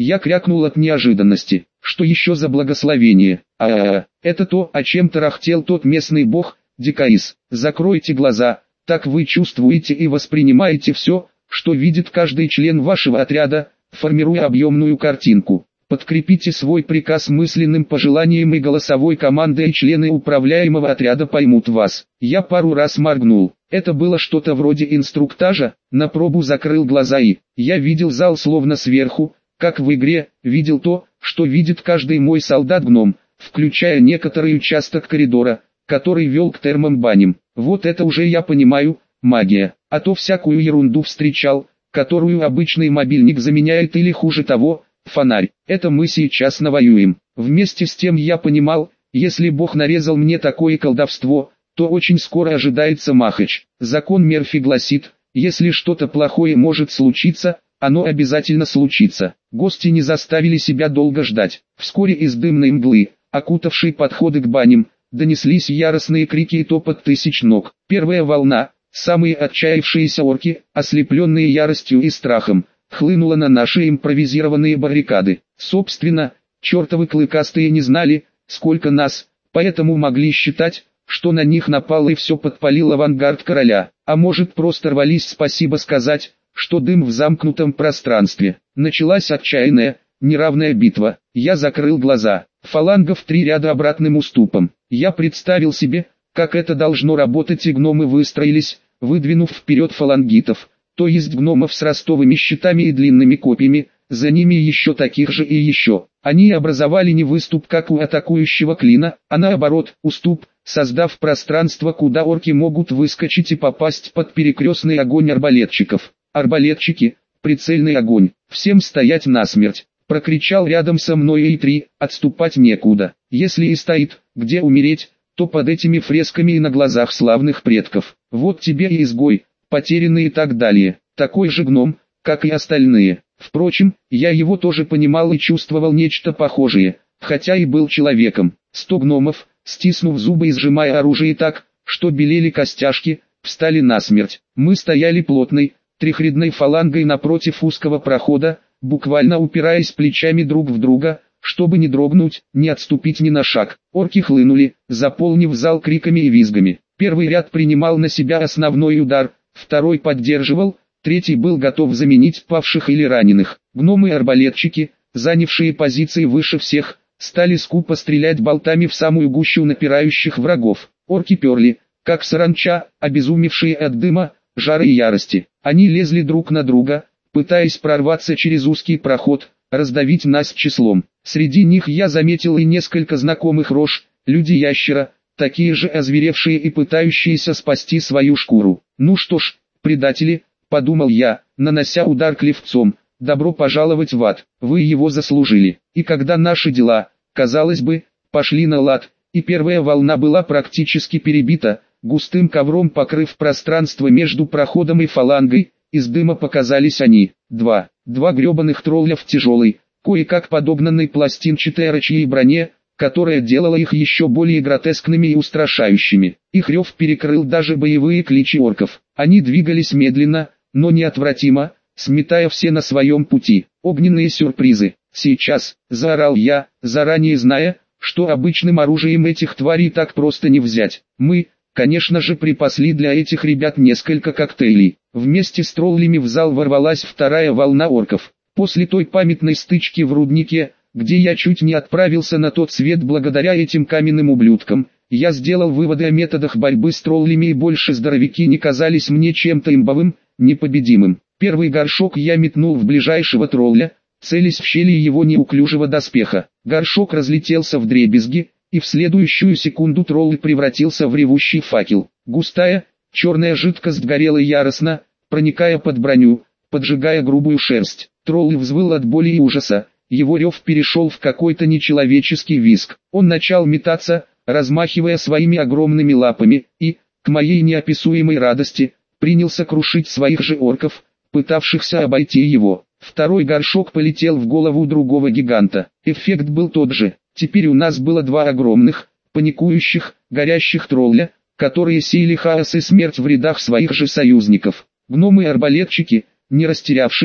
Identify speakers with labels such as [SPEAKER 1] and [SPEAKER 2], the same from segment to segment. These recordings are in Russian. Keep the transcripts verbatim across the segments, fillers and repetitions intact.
[SPEAKER 1] Я крякнул от неожиданности. Что еще за благословение? А, -а, -а это то, о чем тарахтел тот местный бог, Дикаис. Закройте глаза, так вы чувствуете и воспринимаете все, что видит каждый член вашего отряда, формируя объемную картинку. Подкрепите свой приказ мысленным пожеланием и голосовой командой, и члены управляемого отряда поймут вас. Я пару раз моргнул. Это было что-то вроде инструктажа. На пробу закрыл глаза и я видел зал словно сверху, как в игре, видел то, что видит каждый мой солдат-гном, включая некоторый участок коридора, который вел к термам-баням. Вот это уже я понимаю, магия. А то всякую ерунду встречал, которую обычный мобильник заменяет или хуже того, фонарь. Это мы сейчас навоюем. Вместе с тем я понимал, если Бог нарезал мне такое колдовство, то очень скоро ожидается махач. Закон Мерфи гласит, если что-то плохое может случиться, оно обязательно случится. Гости не заставили себя долго ждать. Вскоре из дымной мглы, окутавшей подходы к баням, донеслись яростные крики и топот тысяч ног. Первая волна, самые отчаявшиеся орки, ослепленные яростью и страхом, хлынула на наши импровизированные баррикады. Собственно, чертовы клыкастые не знали, сколько нас, поэтому могли считать, что на них напал и все подпалил авангард короля. А может, просто рвались спасибо сказать, что дым в замкнутом пространстве. Началась отчаянная, неравная битва. Я закрыл глаза. Фаланга в три ряда обратным уступом. Я представил себе, как это должно работать, и гномы выстроились, выдвинув вперед фалангитов, то есть гномов с ростовыми щитами и длинными копьями, за ними еще таких же и еще. Они образовали не выступ, как у атакующего клина, а наоборот, уступ, создав пространство, куда орки могут выскочить и попасть под перекрестный огонь арбалетчиков. Арбалетчики, прицельный огонь, всем стоять насмерть. Прокричал рядом со мной и три, отступать некуда. Если и стоит, где умереть, то под этими фресками и на глазах славных предков. Вот тебе и изгой, потерянный и так далее. Такой же гном, как и остальные. Впрочем, я его тоже понимал и чувствовал нечто похожее, хотя и был человеком. Сто гномов, стиснув зубы и сжимая оружие так, что белели костяшки, встали насмерть. Мы стояли плотной, трехрядной фалангой напротив узкого прохода, буквально упираясь плечами друг в друга, чтобы не дрогнуть, не отступить ни на шаг. Орки хлынули, заполнив зал криками и визгами. Первый ряд принимал на себя основной удар, второй поддерживал, третий был готов заменить павших или раненых. Гномы-арбалетчики, занявшие позиции выше всех, стали скупо стрелять болтами в самую гущу напирающих врагов. Орки перли, как саранча, обезумевшие от дыма, жара и ярости. Они лезли друг на друга, пытаясь прорваться через узкий проход, раздавить нас числом. Среди них я заметил и несколько знакомых рож, люди-ящера, такие же озверевшие и пытающиеся спасти свою шкуру. Ну что ж, предатели, подумал я, нанося удар клевцом, добро пожаловать в ад, вы его заслужили. И когда наши дела, казалось бы, пошли на лад, и первая волна была практически перебита, густым ковром покрыв пространство между проходом и фалангой, из дыма показались они, два, два гребаных тролля в тяжелой, кое-как подогнанной пластинчатой рачьей броне, которая делала их еще более гротескными и устрашающими. Их рев перекрыл даже боевые кличи орков. Они двигались медленно, но неотвратимо, сметая все на своем пути. Огненные сюрпризы. Сейчас, заорал я, заранее зная, что обычным оружием этих тварей так просто не взять. Мы, конечно же, припасли для этих ребят несколько коктейлей. Вместе с троллями в зал ворвалась вторая волна орков. После той памятной стычки в руднике, где я чуть не отправился на тот свет благодаря этим каменным ублюдкам, я сделал выводы о методах борьбы с троллями, и больше здоровяки не казались мне чем-то имбовым, непобедимым. Первый горшок я метнул в ближайшего тролля, целясь в щели его неуклюжего доспеха. Горшок разлетелся вдребезги, и в следующую секунду тролль превратился в ревущий факел. Густая, черная жидкость горела яростно, проникая под броню, поджигая грубую шерсть. Тролль взвыл от боли и ужаса, его рев перешел в какой-то нечеловеческий визг. Он начал метаться, размахивая своими огромными лапами, и, к моей неописуемой радости, принялся крушить своих же орков, пытавшихся обойти его. Второй горшок полетел в голову другого гиганта. Эффект был тот же. Теперь у нас было два огромных, паникующих, горящих тролля, которые сеяли хаос и смерть в рядах своих же союзников. Гномы-арбалетчики, не растерявшись,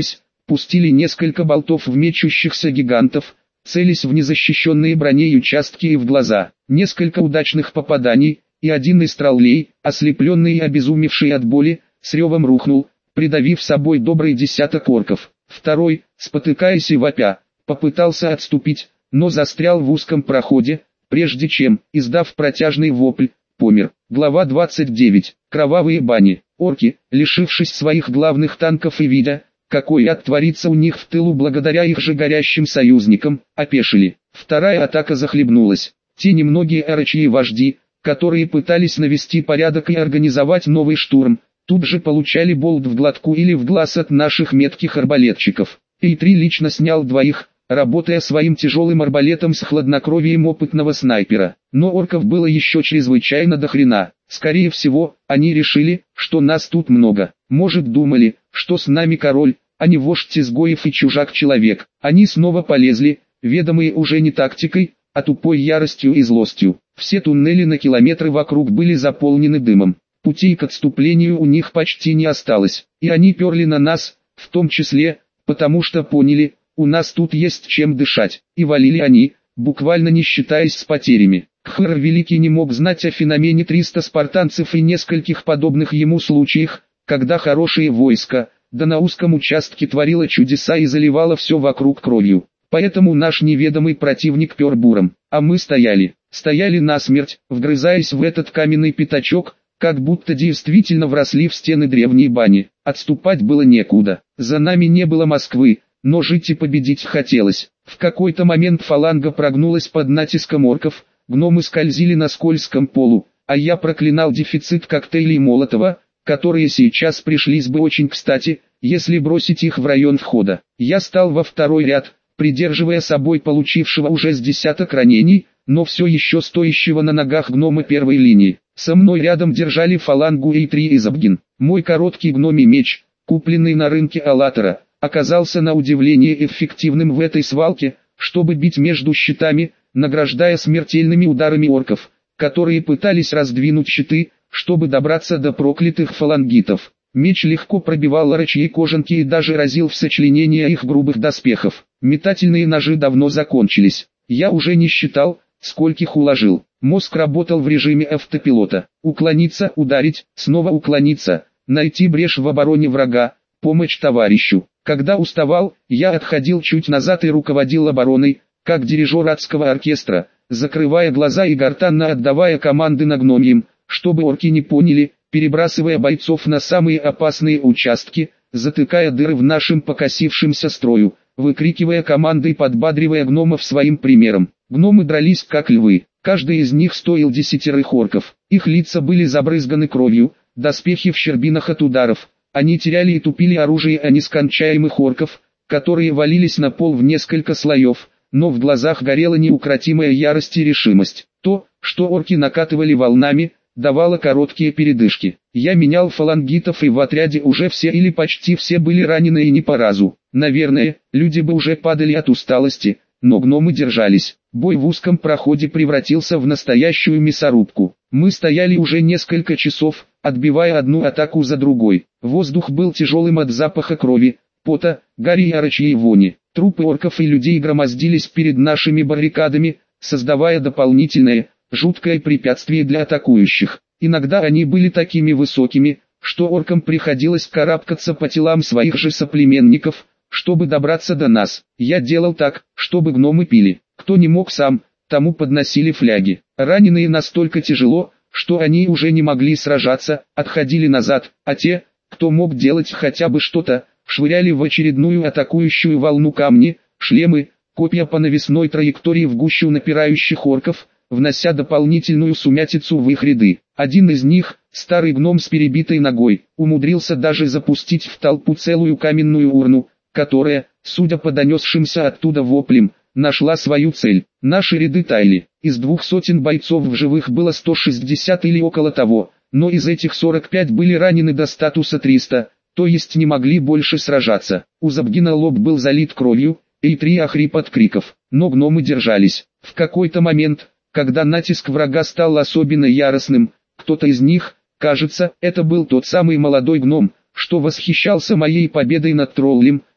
[SPEAKER 1] пустили несколько болтов в мечущихся гигантов, целясь в незащищенные броней участки и в глаза. Несколько удачных попаданий, и один из троллей, ослепленный и обезумевший от боли, с ревом рухнул, придавив собой добрый десяток орков. Второй, спотыкаясь и вопя, попытался отступить, но застрял в узком проходе, прежде чем, издав протяжный вопль, помер. Глава двадцать девять. Кровавые бани. Орки, лишившись своих главных танков и видя, какой ад творится у них в тылу благодаря их же горящим союзникам, опешили. Вторая атака захлебнулась. Те немногие орочьи вожди, которые пытались навести порядок и организовать новый штурм, тут же получали болт в глотку или в глаз от наших метких арбалетчиков. И три лично снял двоих, работая своим тяжелым арбалетом с хладнокровием опытного снайпера. Но орков было еще чрезвычайно до хрена. Скорее всего, они решили, что нас тут много. Может, думали, что с нами король, а не вождь изгоев и чужак-человек. Они снова полезли, ведомые уже не тактикой, а тупой яростью и злостью. Все туннели на километры вокруг были заполнены дымом. Путей к отступлению у них почти не осталось. И они перли на нас, в том числе, потому что поняли, у нас тут есть чем дышать. И валили они, буквально не считаясь с потерями. Кхр Великий не мог знать о феномене триста спартанцев и нескольких подобных ему случаях, когда хорошее войско, да на узком участке творило чудеса и заливало все вокруг кровью. Поэтому наш неведомый противник пер буром, а мы стояли, стояли насмерть, вгрызаясь в этот каменный пятачок, как будто действительно вросли в стены древней бани. Отступать было некуда, за нами не было Москвы, но жить и победить хотелось. В какой-то момент фаланга прогнулась под натиском орков, гномы скользили на скользком полу, а я проклинал дефицит коктейлей Молотова, которые сейчас пришлись бы очень кстати, если бросить их в район входа. Я стал во второй ряд, придерживая собой получившего уже с десяток ранений, но все еще стоящего на ногах гнома первой линии. Со мной рядом держали фалангу и три Изабгин. Мой короткий гномий меч, купленный на рынке Аллатора, оказался на удивление эффективным в этой свалке, чтобы бить между щитами, награждая смертельными ударами орков, которые пытались раздвинуть щиты, чтобы добраться до проклятых фалангитов. Меч легко пробивал орочьи кожанки и даже разил в сочленение их грубых доспехов. Метательные ножи давно закончились. Я уже не считал, скольких уложил. Мозг работал в режиме автопилота. Уклониться, ударить, снова уклониться, найти брешь в обороне врага, помощь товарищу. Когда уставал, я отходил чуть назад и руководил обороной, как дирижер адского оркестра, закрывая глаза и гортанно отдавая команды на гномьям, чтобы орки не поняли, перебрасывая бойцов на самые опасные участки, затыкая дыры в нашем покосившемся строю, выкрикивая команды и подбадривая гномов своим примером. Гномы дрались как львы, каждый из них стоил десятерых орков, их лица были забрызганы кровью, доспехи в щербинах от ударов, они теряли и тупили оружие о нескончаемых орков, которые валились на пол в несколько слоев, но в глазах горела неукротимая ярость и решимость. То, что орки накатывали волнами, давало короткие передышки. Я менял фалангитов, и в отряде уже все или почти все были ранены и не по разу. Наверное, люди бы уже падали от усталости, но гномы держались. Бой в узком проходе превратился в настоящую мясорубку. Мы стояли уже несколько часов, отбивая одну атаку за другой. Воздух был тяжелым от запаха крови, пота, гари и орочьей вони. Трупы орков и людей громоздились перед нашими баррикадами, создавая дополнительное, жуткое препятствие для атакующих. Иногда они были такими высокими, что оркам приходилось карабкаться по телам своих же соплеменников, чтобы добраться до нас. Я делал так, чтобы гномы пили. Кто не мог сам, тому подносили фляги. Раненые настолько тяжело, что они уже не могли сражаться, отходили назад, а те, кто мог делать хотя бы что-то, швыряли в очередную атакующую волну камни, шлемы, копья по навесной траектории в гущу напирающих орков, внося дополнительную сумятицу в их ряды. Один из них, старый гном с перебитой ногой, умудрился даже запустить в толпу целую каменную урну, которая, судя по донесшимся оттуда воплям, нашла свою цель. Наши ряды таяли. Из двух сотен бойцов в живых было сто шестьдесят или около того, но из этих сорок пять были ранены до статуса триста, то есть не могли больше сражаться. У Забгина лоб был залит кровью, и три охрип от криков, но гномы держались. В какой-то момент, когда натиск врага стал особенно яростным, кто-то из них, кажется, это был тот самый молодой гном, что восхищался моей победой над троллем,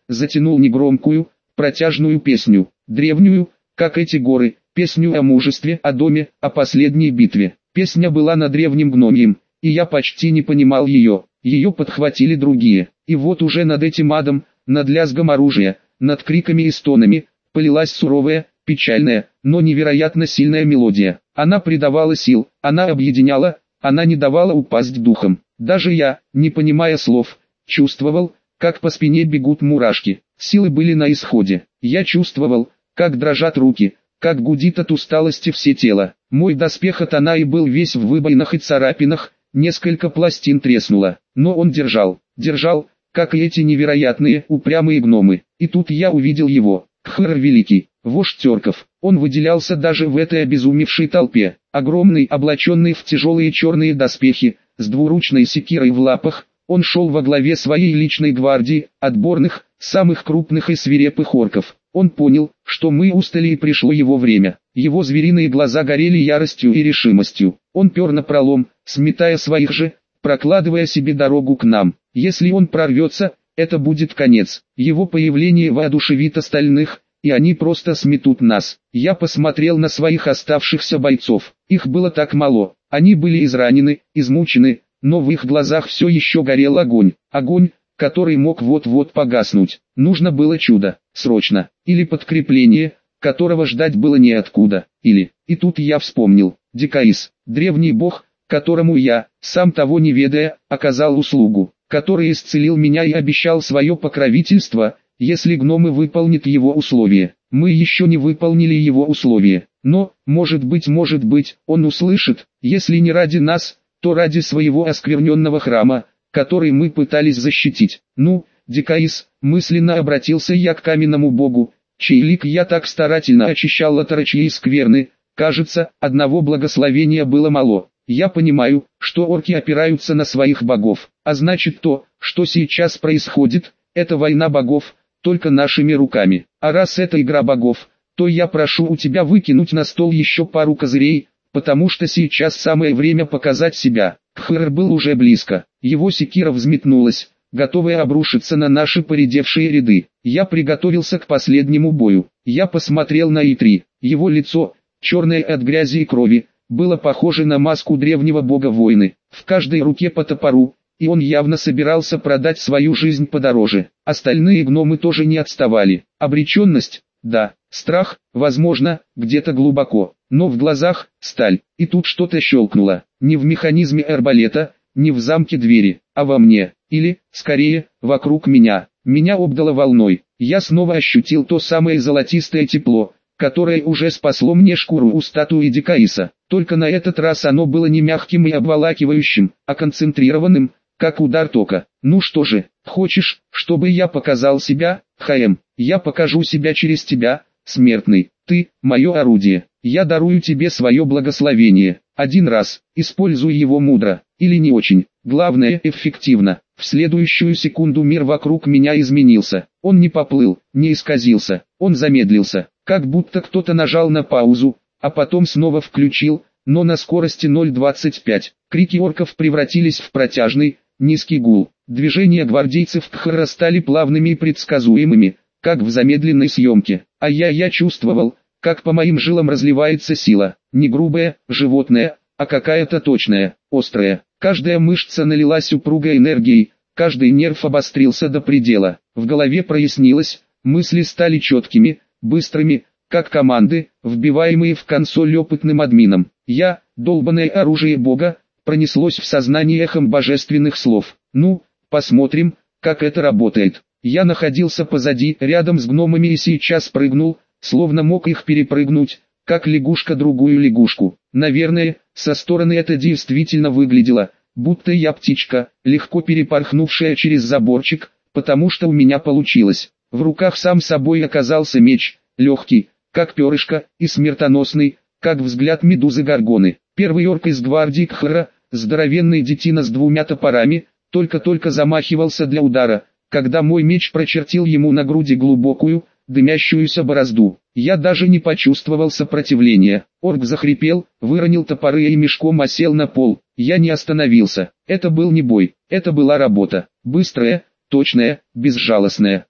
[SPEAKER 1] затянул негромкую, протяжную песню, древнюю, как эти горы, песню о мужестве, о доме, о последней битве. Песня была на древнем гномьем, и я почти не понимал ее, ее подхватили другие, и вот уже над этим адом, над лязгом оружия, над криками и стонами, полилась суровая, печальная, но невероятно сильная мелодия. Она придавала сил, она объединяла, она не давала упасть духом. Даже я, не понимая слов, чувствовал, как по спине бегут мурашки. Силы были на исходе. Я чувствовал, как дрожат руки, как гудит от усталости все тело. Мой доспех от Анаи был весь в выбоинах и царапинах, несколько пластин треснуло, но он держал, держал, как и эти невероятные, упрямые гномы. И тут я увидел его, Кхр Великий, вождь терков. Он выделялся даже в этой обезумевшей толпе. Огромный, облаченный в тяжелые черные доспехи, с двуручной секирой в лапах, он шел во главе своей личной гвардии, отборных, самых крупных и свирепых орков. Он понял, что мы устали и пришло его время. Его звериные глаза горели яростью и решимостью. Он пер напролом, сметая своих же, прокладывая себе дорогу к нам. Если он прорвется, это будет конец. Его появление воодушевит остальных, и они просто сметут нас. Я посмотрел на своих оставшихся бойцов. Их было так мало. Они были изранены, измучены, но в их глазах все еще горел огонь. Огонь, который мог вот-вот погаснуть. Нужно было чудо, срочно, или подкрепление, которого ждать было неоткуда, или... И тут я вспомнил, Дикаис, древний бог, которому я, сам того не ведая, оказал услугу, который исцелил меня и обещал свое покровительство, если гномы выполнят его условия. Мы еще не выполнили его условия, но, может быть, может быть, он услышит, если не ради нас, то ради своего оскверненного храма, который мы пытались защитить. Ну, Дикаис, мысленно обратился я к каменному богу, чей лик я так старательно очищал от орочьей скверны. Кажется, одного благословения было мало. Я понимаю, что орки опираются на своих богов, а значит то, что сейчас происходит, это война богов, только нашими руками. А раз это игра богов, то я прошу у тебя выкинуть на стол еще пару козырей, потому что сейчас самое время показать себя. Кхр был уже близко, его секира взметнулась, готовая обрушиться на наши поредевшие ряды. Я приготовился к последнему бою. Я посмотрел на Итри, его лицо, черное от грязи и крови, было похоже на маску древнего бога войны. В каждой руке по топору, и он явно собирался продать свою жизнь подороже. Остальные гномы тоже не отставали. Обреченность, да, страх, возможно, где-то глубоко, но в глазах сталь. И тут что-то щелкнуло, не в механизме арбалета, не в замке двери, а во мне, или, скорее, вокруг меня. Меня обдало волной, я снова ощутил то самое золотистое тепло, которое уже спасло мне шкуру у статуи Дикаиса. Только на этот раз оно было не мягким и обволакивающим, а концентрированным, как удар тока. Ну что же, хочешь, чтобы я показал себя, Хаэм? Я покажу себя через тебя, смертный. Ты, мое орудие. Я дарую тебе свое благословение. Один раз, используй его мудро, или не очень. Главное, эффективно. В следующую секунду мир вокруг меня изменился. Он не поплыл, не исказился, он замедлился, как будто кто-то нажал на паузу, а потом снова включил, но на скорости ноль целых двадцать пять. Крики орков превратились в протяжный, низкий гул. Движения гвардейцев Кхра стали плавными и предсказуемыми, как в замедленной съемке. А я я чувствовал, как по моим жилам разливается сила, не грубая, животная, а какая-то точная, острая. Каждая мышца налилась упругой энергией, каждый нерв обострился до предела. В голове прояснилось, мысли стали четкими, быстрыми, как команды, вбиваемые в консоль опытным админом. Я, долбанное оружие бога, пронеслось в сознании эхом божественных слов. Ну, посмотрим, как это работает. Я находился позади, рядом с гномами и сейчас прыгнул, словно мог их перепрыгнуть, как лягушка другую лягушку. Наверное, со стороны это действительно выглядело, будто я птичка, легко перепорхнувшая через заборчик, потому что у меня получилось. В руках сам собой оказался меч, легкий, как перышко, и смертоносный, как взгляд медузы Горгоны. Первый орк из гвардии Кхра, здоровенный детина с двумя топорами, только-только замахивался для удара, когда мой меч прочертил ему на груди глубокую, дымящуюся борозду. Я даже не почувствовал сопротивления. Орк захрипел, выронил топоры и мешком осел на пол. Я не остановился. Это был не бой, это была работа. Быстрая, точная, безжалостная.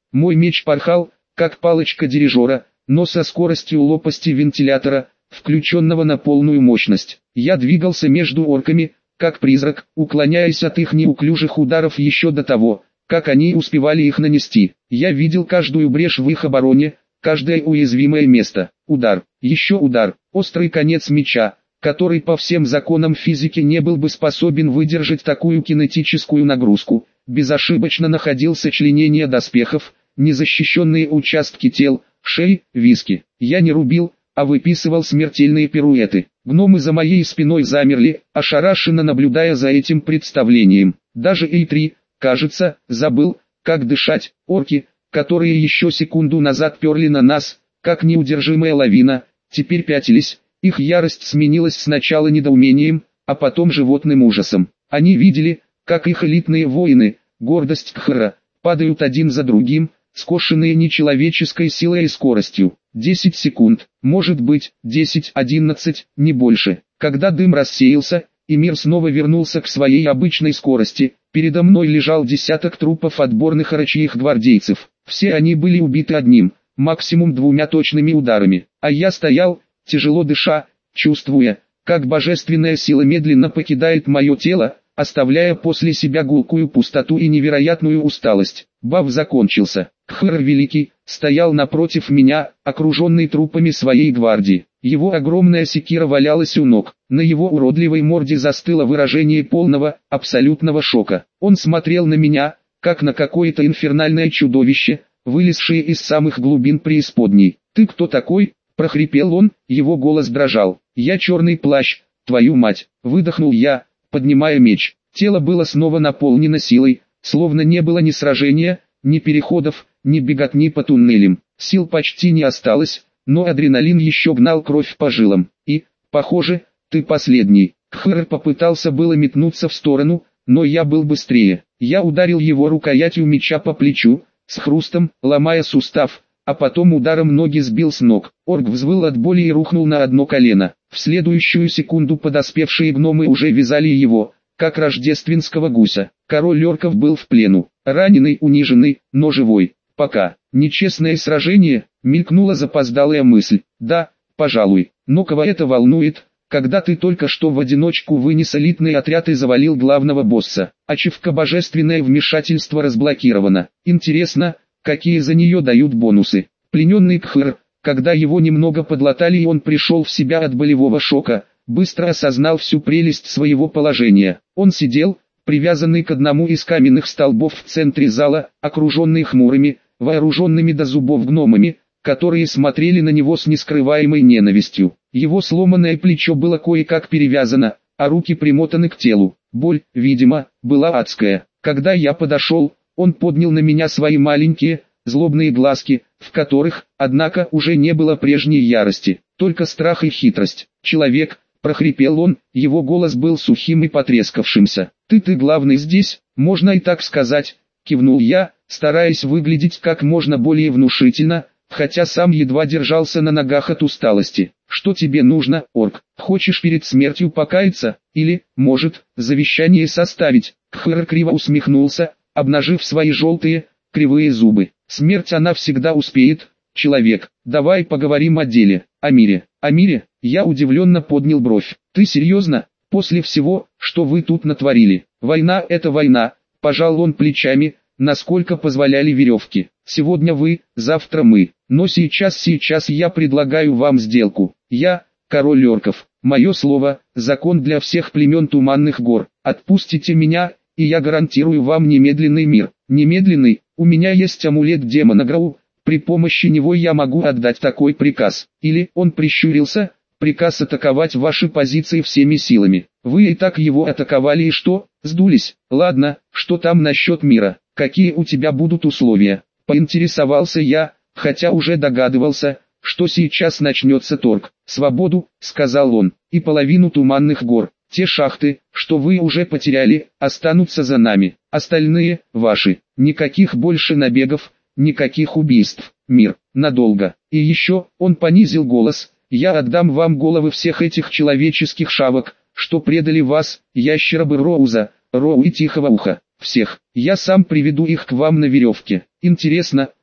[SPEAKER 1] Мой меч порхал, как палочка дирижера, но со скоростью лопасти вентилятора, включенного на полную мощность. Я двигался между орками, как призрак, уклоняясь от их неуклюжих ударов еще до того, как они успевали их нанести. Я видел каждую брешь в их обороне, каждое уязвимое место. Удар, еще удар, острый конец меча, который по всем законам физики не был бы способен выдержать такую кинетическую нагрузку, безошибочно находил сочленение доспехов, незащищенные участки тел, шеи, виски. Я не рубил, а выписывал смертельные пируэты. Гномы за моей спиной замерли, ошарашенно наблюдая за этим представлением. Даже Эй три, кажется, забыл, как дышать. Орки, которые еще секунду назад перли на нас, как неудержимая лавина, теперь пятились. Их ярость сменилась сначала недоумением, а потом животным ужасом. Они видели, как их элитные воины, гордость Кхара, падают один за другим, скошенные нечеловеческой силой и скоростью. десять секунд, может быть, десять одиннадцать, не больше. Когда дым рассеялся, и мир снова вернулся к своей обычной скорости, передо мной лежал десяток трупов отборных орочьих гвардейцев. Все они были убиты одним, максимум двумя точными ударами. А я стоял, тяжело дыша, чувствуя, как божественная сила медленно покидает мое тело, оставляя после себя гулкую пустоту и невероятную усталость. Бав закончился. Кхар Великий стоял напротив меня, окруженный трупами своей гвардии. Его огромная секира валялась у ног. На его уродливой морде застыло выражение полного, абсолютного шока. Он смотрел на меня, как на какое-то инфернальное чудовище, вылезшее из самых глубин преисподней. «Ты кто такой?» – прохрипел он, его голос дрожал. «Я Черный Плащ, твою мать!» – выдохнул я, поднимая меч. Тело было снова наполнено силой, словно не было ни сражения, ни переходов, ни беготни по туннелям. Сил почти не осталось, но адреналин еще гнал кровь по жилам. И, похоже, ты последний. Кхар попытался было метнуться в сторону, но я был быстрее. Я ударил его рукоятью меча по плечу, с хрустом, ломая сустав, а потом ударом ноги сбил с ног. Орк взвыл от боли и рухнул на одно колено. В следующую секунду подоспевшие гномы уже вязали его, как рождественского гуся. Король орков был в плену, раненый, униженный, но живой. Пока. Нечестное сражение, мелькнула запоздалая мысль. Да, пожалуй, но кого это волнует, когда ты только что в одиночку вынес элитный отряд и завалил главного босса. Ачивка божественное вмешательство разблокировано. Интересно, какие за нее дают бонусы. Плененный Кхар, когда его немного подлатали и он пришел в себя от болевого шока, быстро осознал всю прелесть своего положения. Он сидел, привязанный к одному из каменных столбов в центре зала, окруженный хмурыми, вооруженными до зубов гномами, которые смотрели на него с нескрываемой ненавистью. Его сломанное плечо было кое-как перевязано, а руки примотаны к телу. Боль, видимо, была адская. Когда я подошел, он поднял на меня свои маленькие, злобные глазки, в которых, однако, уже не было прежней ярости, только страх и хитрость. «Человек», — прохрипел он, его голос был сухим и потрескавшимся. «Ты ты главный здесь, можно и так сказать», — кивнул я, стараясь выглядеть как можно более внушительно, хотя сам едва держался на ногах от усталости. «Что тебе нужно, орк? Хочешь перед смертью покаяться? Или, может, завещание составить?» Кхар криво усмехнулся, обнажив свои желтые, кривые зубы. «Смерть она всегда успеет, человек. Давай поговорим о деле, о мире». «О мире?» Я удивленно поднял бровь. «Ты серьезно? После всего, что вы тут натворили? Война — это война», — пожал он плечами, насколько позволяли веревки. «Сегодня вы, завтра мы. Но сейчас, сейчас я предлагаю вам сделку. Я, король орков. Мое слово, закон для всех племен Туманных гор. Отпустите меня, и я гарантирую вам немедленный мир». «Немедленный? У меня есть амулет демона Грау, при помощи него я могу отдать такой приказ». Или, он прищурился, «приказ атаковать ваши позиции всеми силами. Вы и так его атаковали и что, сдулись? Ладно, что там насчет мира? Какие у тебя будут условия?» Поинтересовался я, хотя уже догадывался, что сейчас начнется торг. «Свободу», — сказал он, — «и половину Туманных гор. Те шахты, что вы уже потеряли, останутся за нами. Остальные, ваши. Никаких больше набегов, никаких убийств. Мир, надолго. И еще», — он понизил голос, — «я отдам вам головы всех этих человеческих шавок, что предали вас, ящеробы Роуза, Роу и Тихого Уха. Всех. Я сам приведу их к вам на веревке». Интересно,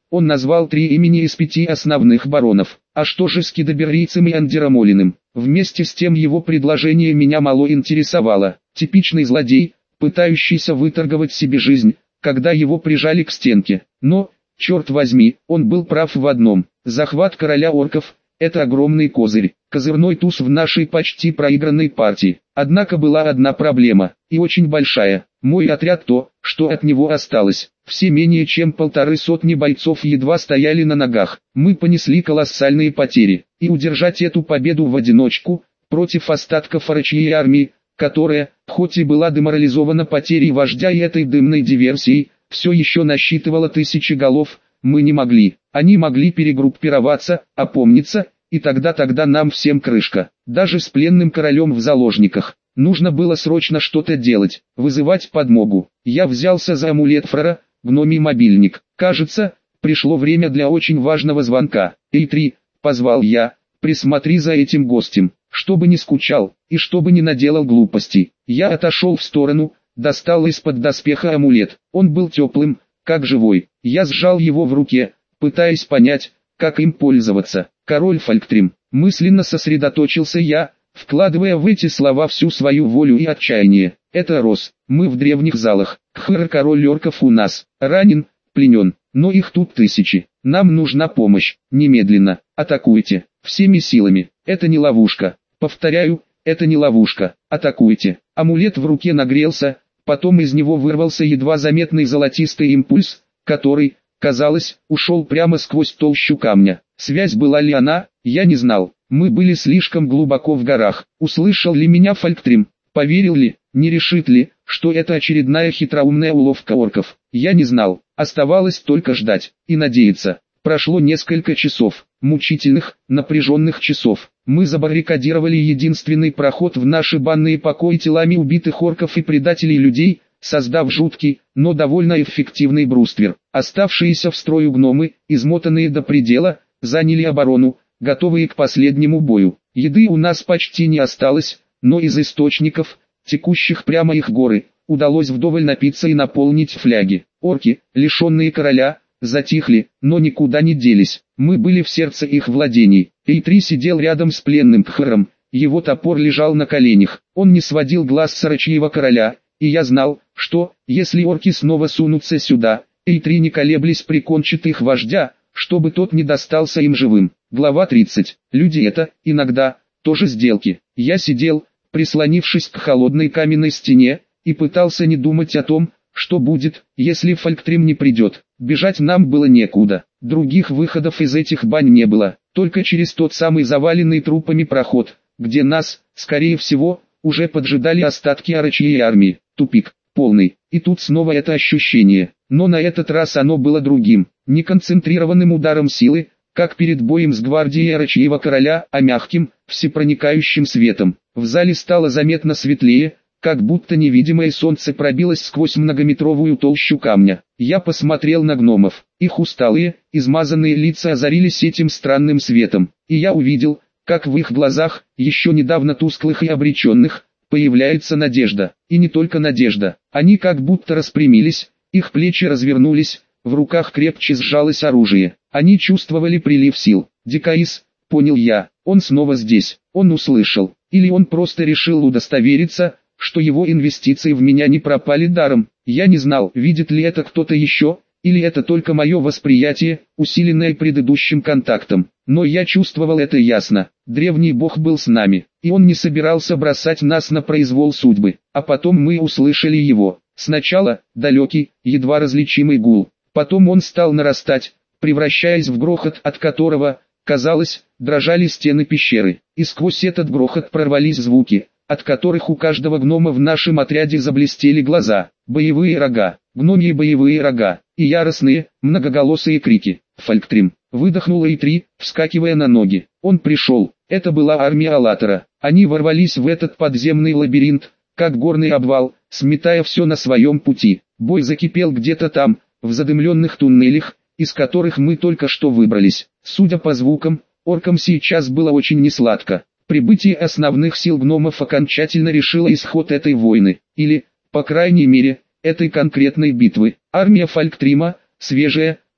[SPEAKER 1] Он назвал три имени из пяти основных баронов. А что же с кидоберийцем и Андерамолиным? Вместе с тем его предложение меня мало интересовало. Типичный злодей, пытающийся выторговать себе жизнь, когда его прижали к стенке. Но, черт возьми, он был прав в одном. Захват короля орков – это огромный козырь, козырной туз в нашей почти проигранной партии. Однако была одна проблема, и очень большая. Мой отряд, то, что от него осталось, все менее чем полторы сотни бойцов едва стояли на ногах. Мы понесли колоссальные потери, и удержать эту победу в одиночку, против остатков орочьей армии, которая, хоть и была деморализована потерей вождя и этой дымной диверсией, все еще насчитывала тысячи голов, мы не могли. Они могли перегруппироваться, опомниться, и тогда-тогда нам всем крышка. Даже с пленным королем в заложниках. Нужно было срочно что-то делать, вызывать подмогу. Я взялся за амулет Фрора, гномий мобильник. Кажется, пришло время для очень важного звонка. «Эй, три», — позвал я, — «присмотри за этим гостем, чтобы не скучал, и чтобы не наделал глупостей». Я отошел в сторону, достал из-под доспеха амулет. Он был теплым, как живой. Я сжал его в руке, пытаясь понять, как им пользоваться. «Король Фальктрим», мысленно сосредоточился я, вкладывая в эти слова всю свою волю и отчаяние. «Это Рос, мы в древних залах. Кхр, король орков у нас, ранен, пленен, но их тут тысячи. Нам нужна помощь, немедленно, атакуйте, всеми силами. Это не ловушка, повторяю, это не ловушка, атакуйте». Амулет в руке нагрелся, потом из него вырвался едва заметный золотистый импульс, который, казалось, ушел прямо сквозь толщу камня. Связь была ли она, я не знал. Мы были слишком глубоко в горах. Услышал ли меня Фальктрим? Поверил ли, не решит ли, что это очередная хитроумная уловка орков? Я не знал. Оставалось только ждать и надеяться. Прошло несколько часов, мучительных, напряженных часов. Мы забаррикадировали единственный проход в наши банные покои телами убитых орков и предателей людей, создав жуткий, но довольно эффективный бруствер. Оставшиеся в строю гномы, измотанные до предела, заняли оборону, готовые к последнему бою. Еды у нас почти не осталось, но из источников, текущих прямо их горы, удалось вдоволь напиться и наполнить фляги. Орки, лишенные короля, затихли, но никуда не делись. Мы были в сердце их владений. Эй-три сидел рядом с пленным Кхром, его топор лежал на коленях. Он не сводил глаз с орочьего короля, и я знал, что, если орки снова сунутся сюда, Эй-три не колеблясь прикончит их вождя, чтобы тот не достался им живым. Глава тридцать. Люди это, иногда, тоже сделки. Я сидел, прислонившись к холодной каменной стене, и пытался не думать о том, что будет, если Фальктрим не придет. Бежать нам было некуда. Других выходов из этих бань не было, только через тот самый заваленный трупами проход, где нас, скорее всего, уже поджидали остатки орочьей армии. Тупик, полный. И тут снова это ощущение. Но на этот раз оно было другим, не концентрированным ударом силы, как перед боем с гвардией орочьего короля, а мягким, всепроникающим светом. В зале стало заметно светлее, как будто невидимое солнце пробилось сквозь многометровую толщу камня. Я посмотрел на гномов. Их усталые, измазанные лица озарились этим странным светом, и я увидел, как в их глазах, еще недавно тусклых и обреченных, появляется надежда. И не только надежда. Они как будто распрямились, их плечи развернулись, в руках крепче сжалось оружие. Они чувствовали прилив сил. Дикаис, понял я, он снова здесь. Он услышал. Или он просто решил удостовериться, что его инвестиции в меня не пропали даром. Я не знал, видит ли это кто-то еще, или это только мое восприятие, усиленное предыдущим контактом. Но я чувствовал это ясно. Древний бог был с нами, и он не собирался бросать нас на произвол судьбы. А потом мы услышали его. Сначала далекий, едва различимый гул. Потом он стал нарастать, превращаясь в грохот, от которого, казалось, дрожали стены пещеры. И сквозь этот грохот прорвались звуки, от которых у каждого гнома в нашем отряде заблестели глаза. Боевые рога, гномьи боевые рога, и яростные, многоголосые крики. Фальктрим, выдохнул Эй-три, вскакивая на ноги. Он пришел. Это была армия Аллатора. Они ворвались в этот подземный лабиринт, как горный обвал, сметая все на своем пути. Бой закипел где-то там, в задымленных туннелях, из которых мы только что выбрались. Судя по звукам, оркам сейчас было очень несладко. Прибытие основных сил гномов окончательно решило исход этой войны, или, по крайней мере, этой конкретной битвы. Армия Фальктрима, свежая,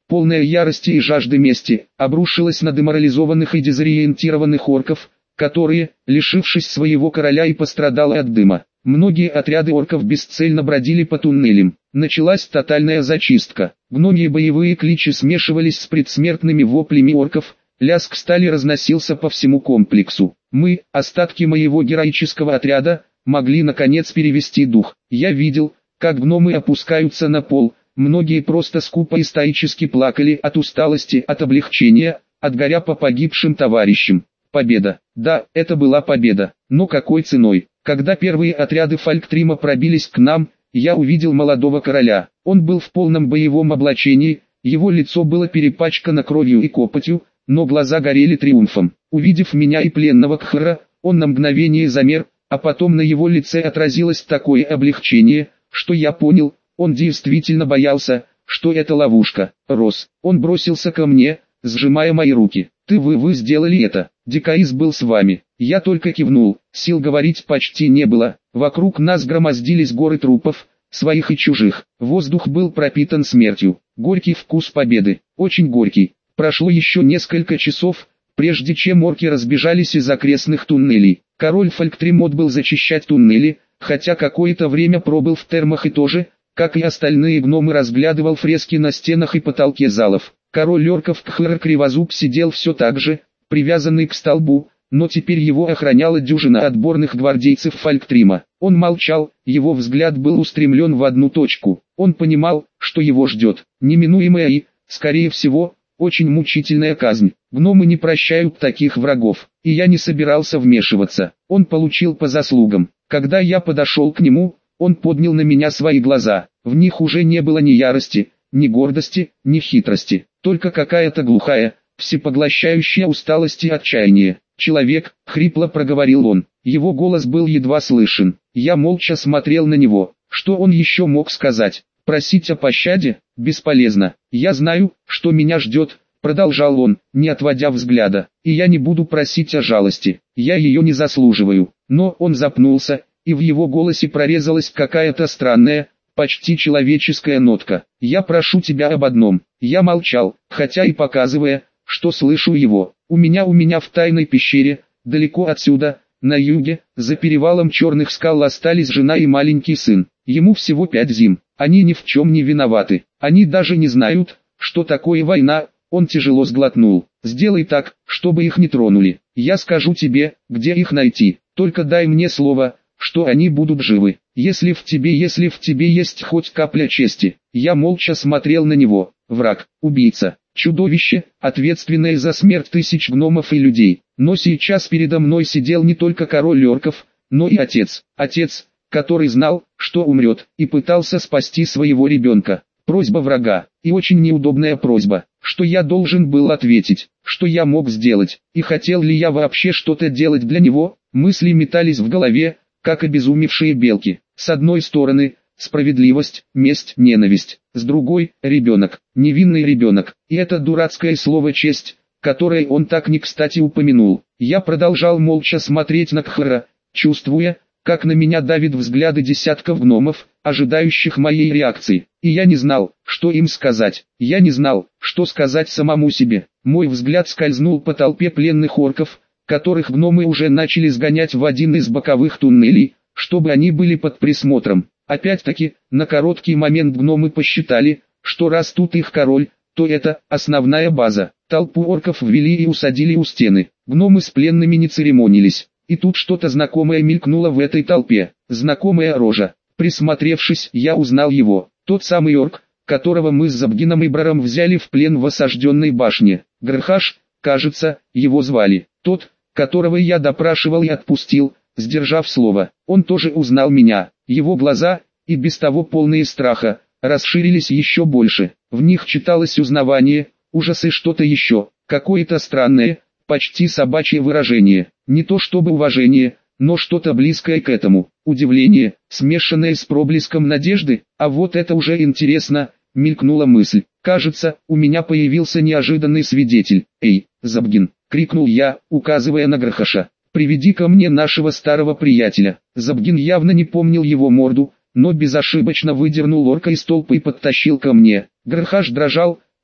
[SPEAKER 1] полная ярости и жажды мести, обрушилась на деморализованных и дезориентированных орков, которые, лишившись своего короля, и пострадали от дыма. Многие отряды орков бесцельно бродили по туннелям. Началась тотальная зачистка. Гномьи боевые кличи смешивались с предсмертными воплями орков, лязг стали разносился по всему комплексу. Мы, остатки моего героического отряда, могли наконец перевести дух. Я видел, как гномы опускаются на пол, многие просто скупо и стоически плакали от усталости, от облегчения, от горя по погибшим товарищам. Победа. Да, это была победа. Но какой ценой? Когда первые отряды Фалктрима пробились к нам, я увидел молодого короля. Он был в полном боевом облачении, его лицо было перепачкано кровью и копотью, но глаза горели триумфом. Увидев меня и пленного Кхара, он на мгновение замер, а потом на его лице отразилось такое облегчение, что я понял, он действительно боялся, что это ловушка. Рос, он бросился ко мне, сжимая мои руки. «Ты вы вы сделали это, Дикаис был с вами». Я только кивнул, сил говорить почти не было. Вокруг нас громоздились горы трупов, своих и чужих. Воздух был пропитан смертью. Горький вкус победы, очень горький. Прошло еще несколько часов, прежде чем орки разбежались из окрестных туннелей. Король Фалктрим отбыл зачищать туннели, хотя какое-то время пробыл в термах и тоже, как и остальные гномы, разглядывал фрески на стенах и потолке залов. Король орков Кхар Кривозуб сидел все так же, привязанный к столбу, но теперь его охраняла дюжина отборных гвардейцев Фалктрима. Он молчал, его взгляд был устремлен в одну точку. Он понимал, что его ждет неминуемая и, скорее всего, очень мучительная казнь. Гномы не прощают таких врагов, и я не собирался вмешиваться. Он получил по заслугам. Когда я подошел к нему, он поднял на меня свои глаза. В них уже не было ни ярости, ни гордости, ни хитрости, только какая-то глухая, всепоглощающая усталость и отчаяние. «Человек», — хрипло проговорил он, его голос был едва слышен. Я молча смотрел на него. Что он еще мог сказать? Просить о пощаде? Бесполезно. «Я знаю, что меня ждет», — продолжал он, не отводя взгляда, «и я не буду просить о жалости, я ее не заслуживаю». Но он запнулся, и в его голосе прорезалась какая-то странная, почти человеческая нотка. «Я прошу тебя об одном». Я молчал, хотя и показывая, что слышу его. У меня у меня в тайной пещере, далеко отсюда, на юге, за перевалом черных скал остались жена и маленький сын. Ему всего пять зим. Они ни в чем не виноваты. Они даже не знают, что такое война. Он тяжело сглотнул. «Сделай так, чтобы их не тронули. Я скажу тебе, где их найти. Только дай мне слово, что они будут живы. Если в тебе, если в тебе есть хоть капля чести». Я молча смотрел на него. Враг, убийца, чудовище, ответственное за смерть тысяч гномов и людей. Но сейчас передо мной сидел не только король орков, но и отец. Отец, который знал, что умрет, и пытался спасти своего ребенка. Просьба врага, и очень неудобная просьба. Что я должен был ответить, что я мог сделать, и хотел ли я вообще что-то делать для него? Мысли метались в голове, как обезумевшие белки. С одной стороны, справедливость, месть, ненависть. С другой, ребенок, невинный ребенок. И это дурацкое слово «честь», которое он так не кстати упомянул. Я продолжал молча смотреть на Кхара, чувствуя, как на меня давит взгляды десятков гномов, ожидающих моей реакции. И я не знал, что им сказать. Я не знал, что сказать самому себе. Мой взгляд скользнул по толпе пленных орков, которых гномы уже начали сгонять в один из боковых туннелей, чтобы они были под присмотром. Опять-таки, на короткий момент гномы посчитали, что раз тут их король, то это основная база. Толпу орков ввели и усадили у стены. Гномы с пленными не церемонились. И тут что-то знакомое мелькнуло в этой толпе. Знакомая рожа. Присмотревшись, я узнал его. Тот самый орк, которого мы с Забгином и Браром взяли в плен в осажденной башне. Грхаш, кажется, его звали. Тот, которого я допрашивал и отпустил, сдержав слово. Он тоже узнал меня. Его глаза, и без того полные страха, расширились еще больше. В них читалось узнавание, ужас и что-то еще, какое-то странное, почти собачье выражение. Не то чтобы уважение, но что-то близкое к этому. Удивление, смешанное с проблеском надежды. А вот это уже интересно, мелькнула мысль. Кажется, у меня появился неожиданный свидетель. «Эй, Забгин!» — крикнул я, указывая на Грхаша. «Приведи ко мне нашего старого приятеля». Забгин явно не помнил его морду, но безошибочно выдернул орка из толпы и подтащил ко мне. Грхаш дрожал,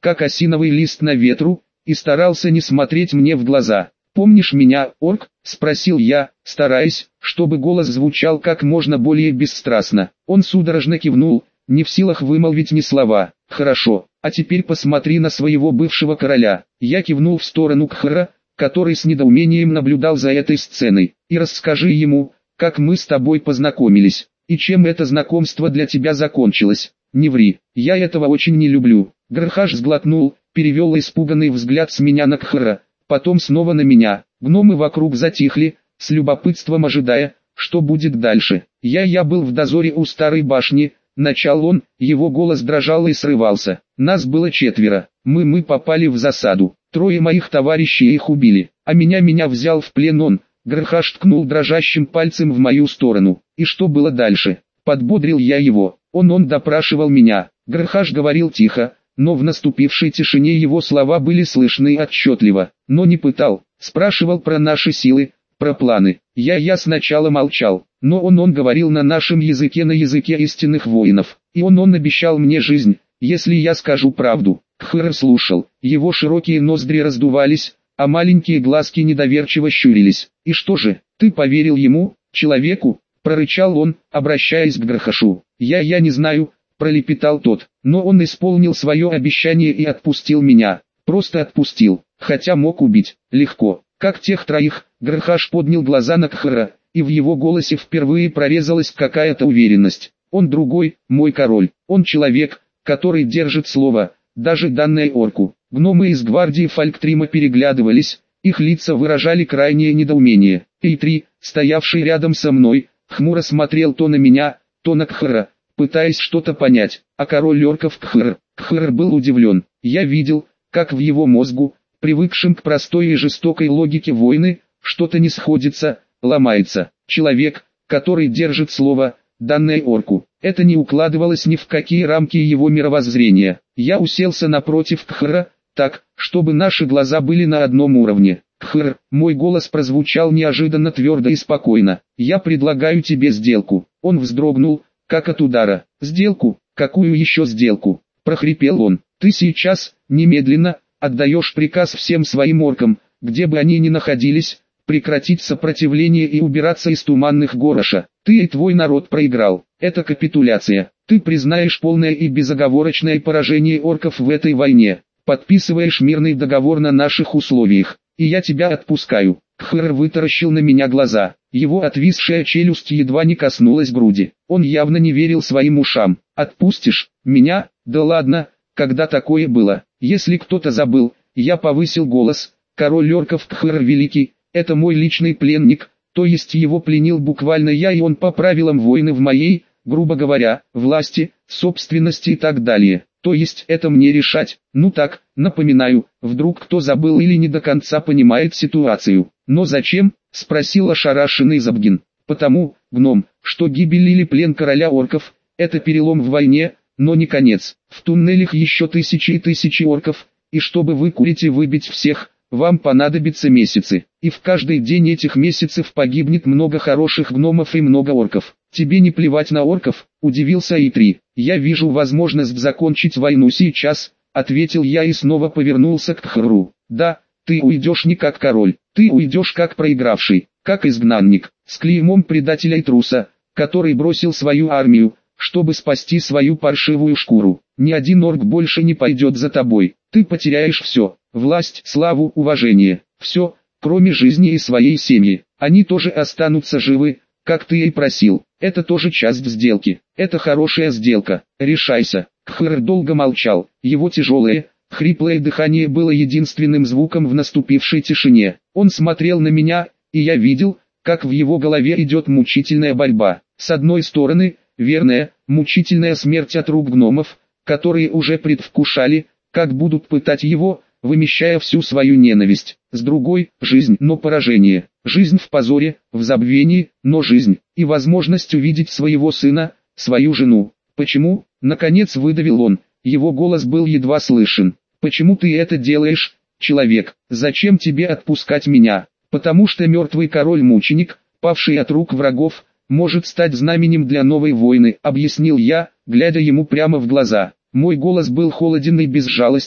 [SPEAKER 1] как осиновый лист на ветру, и старался не смотреть мне в глаза. «Помнишь меня, орк?» – спросил я, стараясь, чтобы голос звучал как можно более бесстрастно. Он судорожно кивнул, не в силах вымолвить ни слова. «Хорошо, а теперь посмотри на своего бывшего короля». Я кивнул в сторону Кхара, который с недоумением наблюдал за этой сценой, «и расскажи ему, как мы с тобой познакомились, и чем это знакомство для тебя закончилось. Не ври, я этого очень не люблю». Грхаш сглотнул, перевел испуганный взгляд с меня на Кхара, потом снова на меня. Гномы вокруг затихли, с любопытством ожидая, что будет дальше. «Я я был в дозоре у старой башни», — начал он, его голос дрожал и срывался. «Нас было четверо, мы мы попали в засаду, трое моих товарищей их убили, а меня меня взял в плен он». Грхаш ткнул дрожащим пальцем в мою сторону. «И что было дальше?» Подбодрил я его. Он он допрашивал меня. Грхаш говорил тихо, но в наступившей тишине его слова были слышны отчетливо. Но не пытал, спрашивал про наши силы, про планы. Я я сначала молчал, но он он говорил на нашем языке, на языке истинных воинов. И он он обещал мне жизнь, если я скажу правду. Кхар слушал, его широкие ноздри раздувались, а маленькие глазки недоверчиво щурились. «И что же, ты поверил ему, человеку?» – прорычал он, обращаясь к Грхашу. «Я я не знаю», – пролепетал тот, но он исполнил свое обещание и отпустил меня. Просто отпустил, хотя мог убить, легко, как тех троих. Грхаш поднял глаза на Кхара, и в его голосе впервые прорезалась какая-то уверенность. «Он другой, мой король, он человек, который держит слово, даже данное орку». Гномы из гвардии Фалктрима переглядывались, их лица выражали крайнее недоумение. Эйтри, стоявший рядом со мной, хмуро смотрел то на меня, то на Кхара, пытаясь что-то понять, а король орков Кхар, Кхар был удивлен. Я видел, как в его мозгу, привыкшим к простой и жестокой логике войны, что-то не сходится, ломается. Человек, который держит слово, данное орку, это не укладывалось ни в какие рамки его мировоззрения. Я уселся напротив Кхара, так, чтобы наши глаза были на одном уровне. «Кхар», мой голос прозвучал неожиданно твердо и спокойно, «я предлагаю тебе сделку». Он вздрогнул, как от удара. «Сделку? Какую еще сделку?» – прохрипел он. «Ты сейчас, немедленно, отдаешь приказ всем своим оркам, где бы они ни находились, прекратить сопротивление и убираться из туманных Гороша. Ты и твой народ проиграл. Это капитуляция. Ты признаешь полное и безоговорочное поражение орков в этой войне. Подписываешь мирный договор на наших условиях, и я тебя отпускаю». Кхар вытаращил на меня глаза, его отвисшая челюсть едва не коснулась груди. Он явно не верил своим ушам. «Отпустишь? Меня? Да ладно, когда такое было? Если кто-то забыл», я повысил голос, «король орков Кхар Великий, это мой личный пленник, то есть его пленил буквально я, и он по правилам войны в моей, грубо говоря, власти, собственности и так далее. То есть это мне решать. Ну так, напоминаю, вдруг кто забыл или не до конца понимает ситуацию». «Но зачем?» – спросил ошарашенный Забгин. «Потому, гном, что гибель или плен короля орков – это перелом в войне, но не конец. В туннелях еще тысячи и тысячи орков, и чтобы выкурить и выбить всех, вам понадобятся месяцы. И в каждый день этих месяцев погибнет много хороших гномов и много орков. Тебе не плевать на орков?» – удивился Итри. «Я вижу возможность закончить войну сейчас», – ответил я и снова повернулся к Кхару. «Да, ты уйдешь не как король, ты уйдешь как проигравший, как изгнанник, с клеймом предателя и труса, который бросил свою армию, чтобы спасти свою паршивую шкуру. Ни один орк больше не пойдет за тобой. Ты потеряешь все: власть, славу, уважение, все, кроме жизни и своей семьи. Они тоже останутся живы, как ты и просил. Это тоже часть сделки. Это хорошая сделка. Решайся». Кхар долго молчал. Его тяжелое, хриплое дыхание было единственным звуком в наступившей тишине. Он смотрел на меня, и я видел, как в его голове идет мучительная борьба. С одной стороны, верная, мучительная смерть от рук гномов, которые уже предвкушали, как будут пытать его, вымещая всю свою ненависть. С другой – жизнь, но поражение. Жизнь в позоре, в забвении, но жизнь. И возможность увидеть своего сына, свою жену. «Почему?» – наконец выдавил он. Его голос был едва слышен. «Почему ты это делаешь, человек? Зачем тебе отпускать меня?» «Потому что мертвый король-мученик, павший от рук врагов, может стать знаменем для новой войны», — объяснил я, глядя ему прямо в глаза. Мой голос был холоден и безжалостен,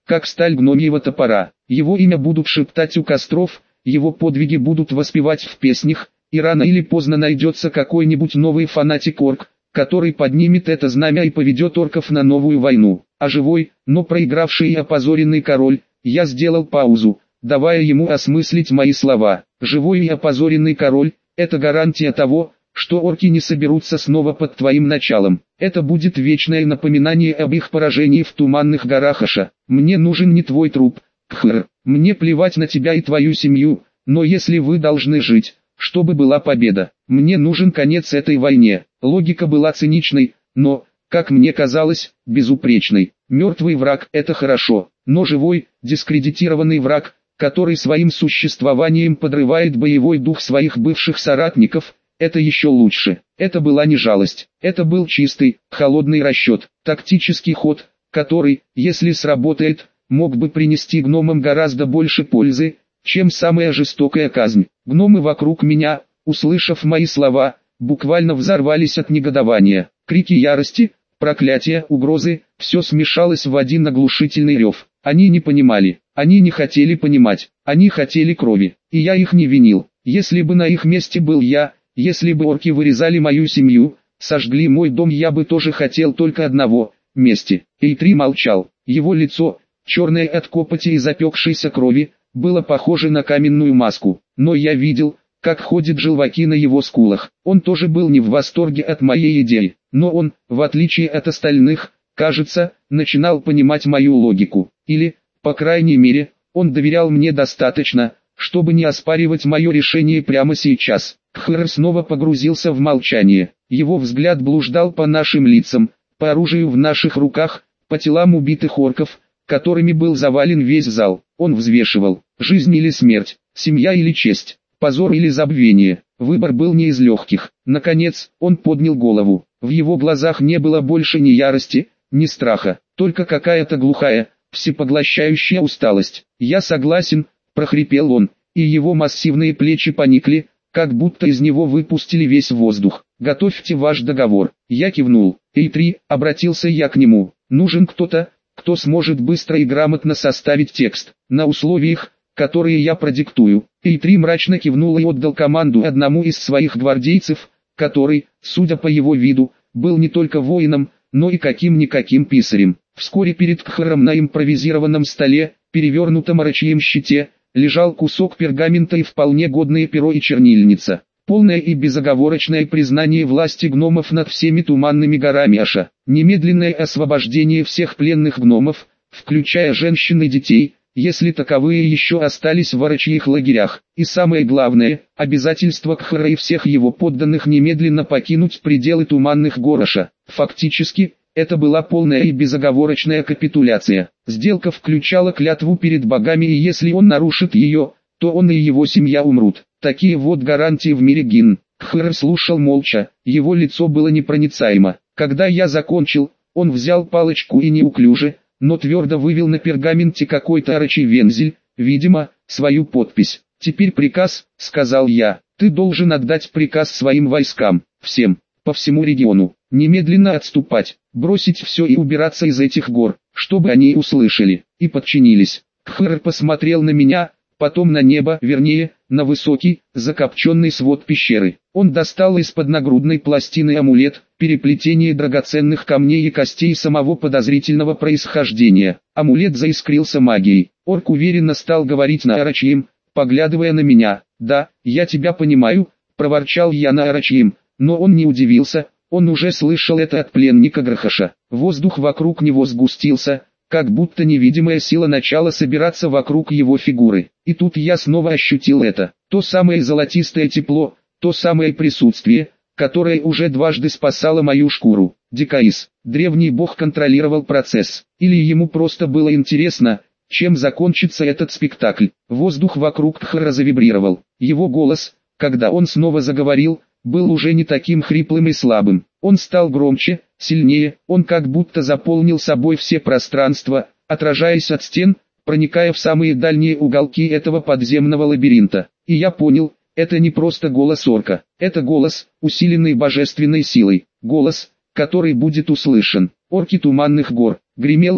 [SPEAKER 1] как сталь гномьего топора. Его имя будут шептать у костров, его подвиги будут воспевать в песнях, и рано или поздно найдется какой-нибудь новый фанатик-орк, который поднимет это знамя и поведет орков на новую войну. А живой, но проигравший и опозоренный король, я сделал паузу, давая ему осмыслить мои слова. Живой и опозоренный король – это гарантия того, что орки не соберутся снова под твоим началом. Это будет вечное напоминание об их поражении в туманных горах Аша. Мне нужен не твой труп, Кхр. Мне плевать на тебя и твою семью, но если вы должны жить, чтобы была победа, мне нужен конец этой войне. Логика была циничной, но, как мне казалось, безупречной. Мертвый враг – это хорошо, но живой, дискредитированный враг, который своим существованием подрывает боевой дух своих бывших соратников – это еще лучше. Это была не жалость, это был чистый, холодный расчет, тактический ход, который, если сработает, мог бы принести гномам гораздо больше пользы, чем самая жестокая казнь. Гномы вокруг меня, услышав мои слова, буквально взорвались от негодования. Крики ярости, проклятия, угрозы, все смешалось в один оглушительный рев. Они не понимали, они не хотели понимать, они хотели крови, и я их не винил. Если бы на их месте был я, если бы орки вырезали мою семью, сожгли мой дом, я бы тоже хотел только одного – мести. Эйтри молчал, его лицо, черное от копоти и запекшейся крови, было похоже на каменную маску, но я видел, как ходят желваки на его скулах. Он тоже был не в восторге от моей идеи, но он, в отличие от остальных, кажется, начинал понимать мою логику. Или, по крайней мере, он доверял мне достаточно, чтобы не оспаривать мое решение прямо сейчас. Кхр снова погрузился в молчание. Его взгляд блуждал по нашим лицам, по оружию в наших руках, по телам убитых орков, которыми был завален весь зал. Он взвешивал, жизнь или смерть, семья или честь, позор или забвение. Выбор был не из легких. Наконец, он поднял голову. В его глазах не было больше ни ярости, ни страха, только какая-то глухая, всепоглощающая усталость. «Я согласен», — прохрипел он, и его массивные плечи поникли, как будто из него выпустили весь воздух. «Готовьте ваш договор». Я кивнул. «Эйтри», — обратился я к нему, — «нужен кто-то, кто сможет быстро и грамотно составить текст, на условиях, которые я продиктую». Эйтри мрачно кивнул и отдал команду одному из своих гвардейцев, который, судя по его виду, был не только воином, но и каким-никаким писарем. Вскоре перед Кхром на импровизированном столе, перевернутом орочьем щите, лежал кусок пергамента и вполне годное перо и чернильница. Полное и безоговорочное признание власти гномов над всеми туманными горами Аша. Немедленное освобождение всех пленных гномов, включая женщин и детей, если таковые еще остались в орочьих лагерях. И самое главное, обязательство Кхра и всех его подданных немедленно покинуть пределы туманных гор Аша. Фактически, это была полная и безоговорочная капитуляция. Сделка включала клятву перед богами, и если он нарушит ее, то он и его семья умрут. Такие вот гарантии в мире Гин. Кхр слушал молча, его лицо было непроницаемо. Когда я закончил, он взял палочку и неуклюже, но твердо вывел на пергаменте какой-то орочий вензель, видимо, свою подпись. «Теперь приказ», — сказал я, — «ты должен отдать приказ своим войскам, всем, по всему региону, немедленно отступать, бросить все и убираться из этих гор, чтобы они услышали и подчинились». Кхр посмотрел на меня, потом на небо, вернее, на высокий, закопченный свод пещеры. Он достал из-под нагрудной пластины амулет, переплетение драгоценных камней и костей самого подозрительного происхождения. Амулет заискрился магией. Орк уверенно стал говорить на орочьем, поглядывая на меня. «Да, я тебя понимаю», — проворчал я на орочьем, но он не удивился, он уже слышал это от пленника Грохаша. Воздух вокруг него сгустился, как будто невидимая сила начала собираться вокруг его фигуры. И тут я снова ощутил это, то самое золотистое тепло, то самое присутствие, которое уже дважды спасало мою шкуру. Дикаис, древний бог, контролировал процесс, или ему просто было интересно, чем закончится этот спектакль. Воздух вокруг Кхра завибрировал. Его голос, когда он снова заговорил, был уже не таким хриплым и слабым. Он стал громче, сильнее, он как будто заполнил собой все пространства, отражаясь от стен, проникая в самые дальние уголки этого подземного лабиринта. И я понял, это не просто голос орка, это голос, усиленный божественной силой, голос, который будет услышан. «Орки туманных гор», — гремел он, —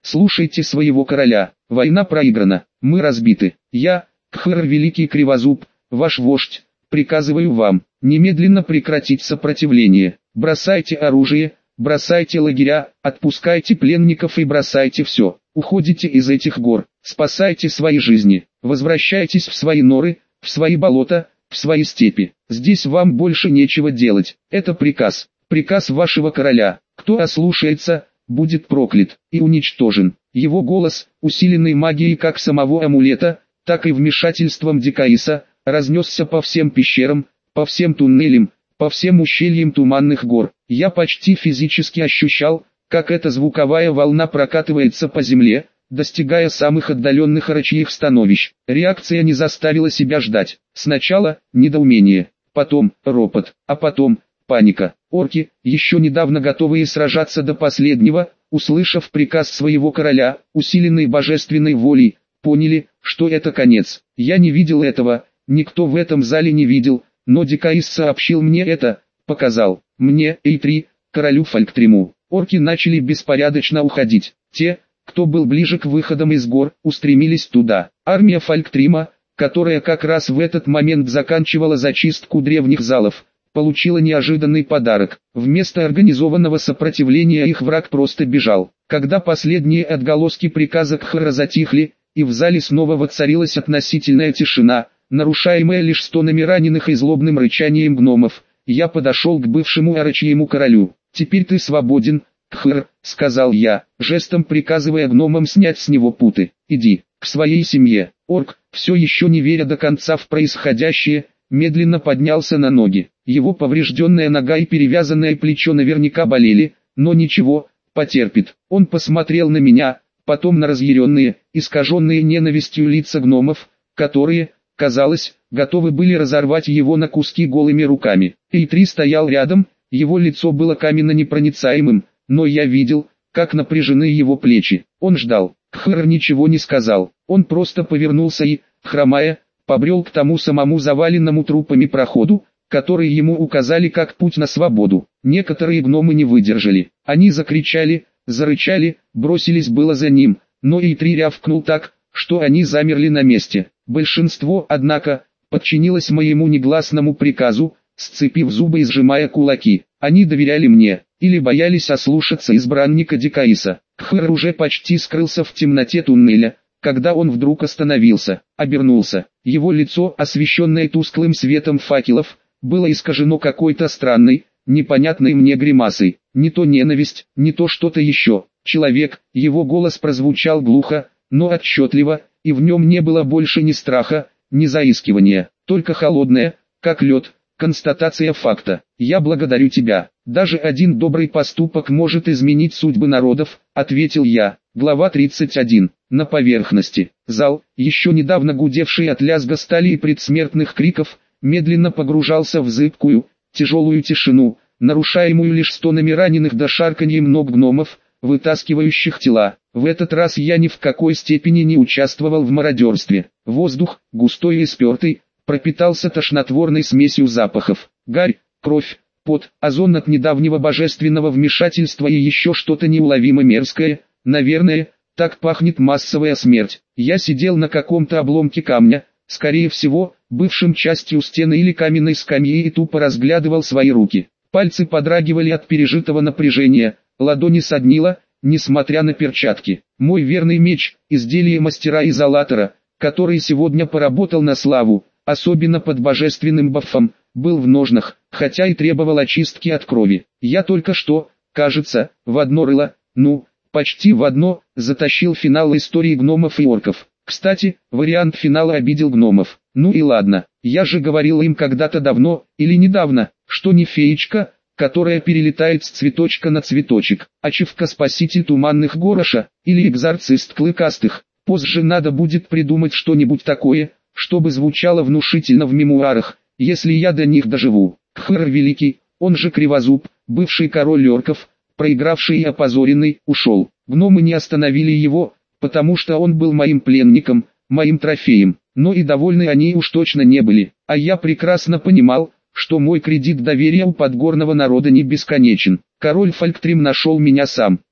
[SPEAKER 1] слушайте своего короля, война проиграна, мы разбиты. Я, Кхр Великий Кривозуб, ваш вождь, приказываю вам, немедленно прекратить сопротивление, бросайте оружие, бросайте лагеря, отпускайте пленников и бросайте все, уходите из этих гор, спасайте свои жизни, возвращайтесь в свои норы, в свои болота, в свои степи, здесь вам больше нечего делать, это приказ, приказ вашего короля, кто ослушается, будет проклят и уничтожен. Его голос, усиленный магией как самого амулета, так и вмешательством Дикаиса, разнесся по всем пещерам, по всем туннелям, по всем ущельям туманных гор. Я почти физически ощущал, как эта звуковая волна прокатывается по земле, достигая самых отдаленных орочьих становищ. Реакция не заставила себя ждать. Сначала недоумение, потом ропот, а потом паника. Орки, еще недавно готовые сражаться до последнего, услышав приказ своего короля, усиленный божественной волей, поняли, что это конец. Я не видел этого, никто в этом зале не видел, но Дикаис сообщил мне это, показал, мне, Эйтри, королю Фалктриму. Орки начали беспорядочно уходить. Те, кто был ближе к выходам из гор, устремились туда. Армия Фалктрима, которая как раз в этот момент заканчивала зачистку древних залов, получила неожиданный подарок. Вместо организованного сопротивления их враг просто бежал. Когда последние отголоски приказа Кхра затихли, и в зале снова воцарилась относительная тишина, нарушаемая лишь стонами раненых и злобным рычанием гномов, я подошел к бывшему орочьему королю. «Теперь ты свободен, Кхр», — сказал я, жестом приказывая гномам снять с него путы. «Иди, к своей семье». Орк, все еще не веря до конца в происходящее, медленно поднялся на ноги. Его поврежденная нога и перевязанное плечо наверняка болели, но ничего, потерпит. Он посмотрел на меня, потом на разъяренные, искаженные ненавистью лица гномов, которые, казалось, готовы были разорвать его на куски голыми руками. Эйтри стоял рядом, его лицо было каменно-непроницаемым, но я видел, как напряжены его плечи. Он ждал. Кхр ничего не сказал, он просто повернулся и, хромая, побрел к тому самому заваленному трупами проходу, который ему указали как путь на свободу. Некоторые гномы не выдержали. Они закричали, зарычали, бросились было за ним, но Эйтри рявкнул так, что они замерли на месте. Большинство, однако, подчинилось моему негласному приказу, сцепив зубы и сжимая кулаки. Они доверяли мне, или боялись ослушаться избранника Дикаиса. Кхр уже почти скрылся в темноте туннеля, когда он вдруг остановился, обернулся. Его лицо, освещенное тусклым светом факелов, было искажено какой-то странной, непонятной мне гримасой. Не то ненависть, не то что-то еще. Человек, его голос прозвучал глухо, но отчетливо, и в нем не было больше ни страха, ни заискивания, только холодное, как лед, констатация факта. «Я благодарю тебя. Даже один добрый поступок может изменить судьбы народов», — ответил я. Глава тридцать один. На поверхности. Зал, еще недавно гудевший от лязга стали и предсмертных криков, медленно погружался в зыбкую, тяжелую тишину, нарушаемую лишь стонами раненых да шарканьем ног гномов, вытаскивающих тела. В этот раз я ни в какой степени не участвовал в мародерстве. Воздух, густой и спертый, пропитался тошнотворной смесью запахов. Гарь, кровь, пот, озон от недавнего божественного вмешательства и еще что-то неуловимо мерзкое. Наверное, так пахнет массовая смерть. Я сидел на каком-то обломке камня, скорее всего, бывшим частью стены или каменной скамьи, и тупо разглядывал свои руки. Пальцы подрагивали от пережитого напряжения, ладони соднило, несмотря на перчатки. Мой верный меч, изделие мастера-изолятора, который сегодня поработал на славу, особенно под божественным бафом, был в ножнах, хотя и требовал очистки от крови. Я только что, кажется, в одно рыло, ну, почти в одно, затащил финал истории гномов и орков. Кстати, вариант финала обидел гномов. Ну и ладно, я же говорил им когда-то давно, или недавно, что не феечка, которая перелетает с цветочка на цветочек, а чевка-спаситель туманных гороша, или экзорцист клыкастых. Позже надо будет придумать что-нибудь такое, чтобы звучало внушительно в мемуарах, если я до них доживу. Кхр Великий, он же Кривозуб, бывший король орков, проигравший и опозоренный, ушел. Гномы не остановили его, потому что он был моим пленником, моим трофеем, но и довольны они уж точно не были. А я прекрасно понимал, что мой кредит доверия у подгорного народа не бесконечен. Король Фалктрим нашел меня сам.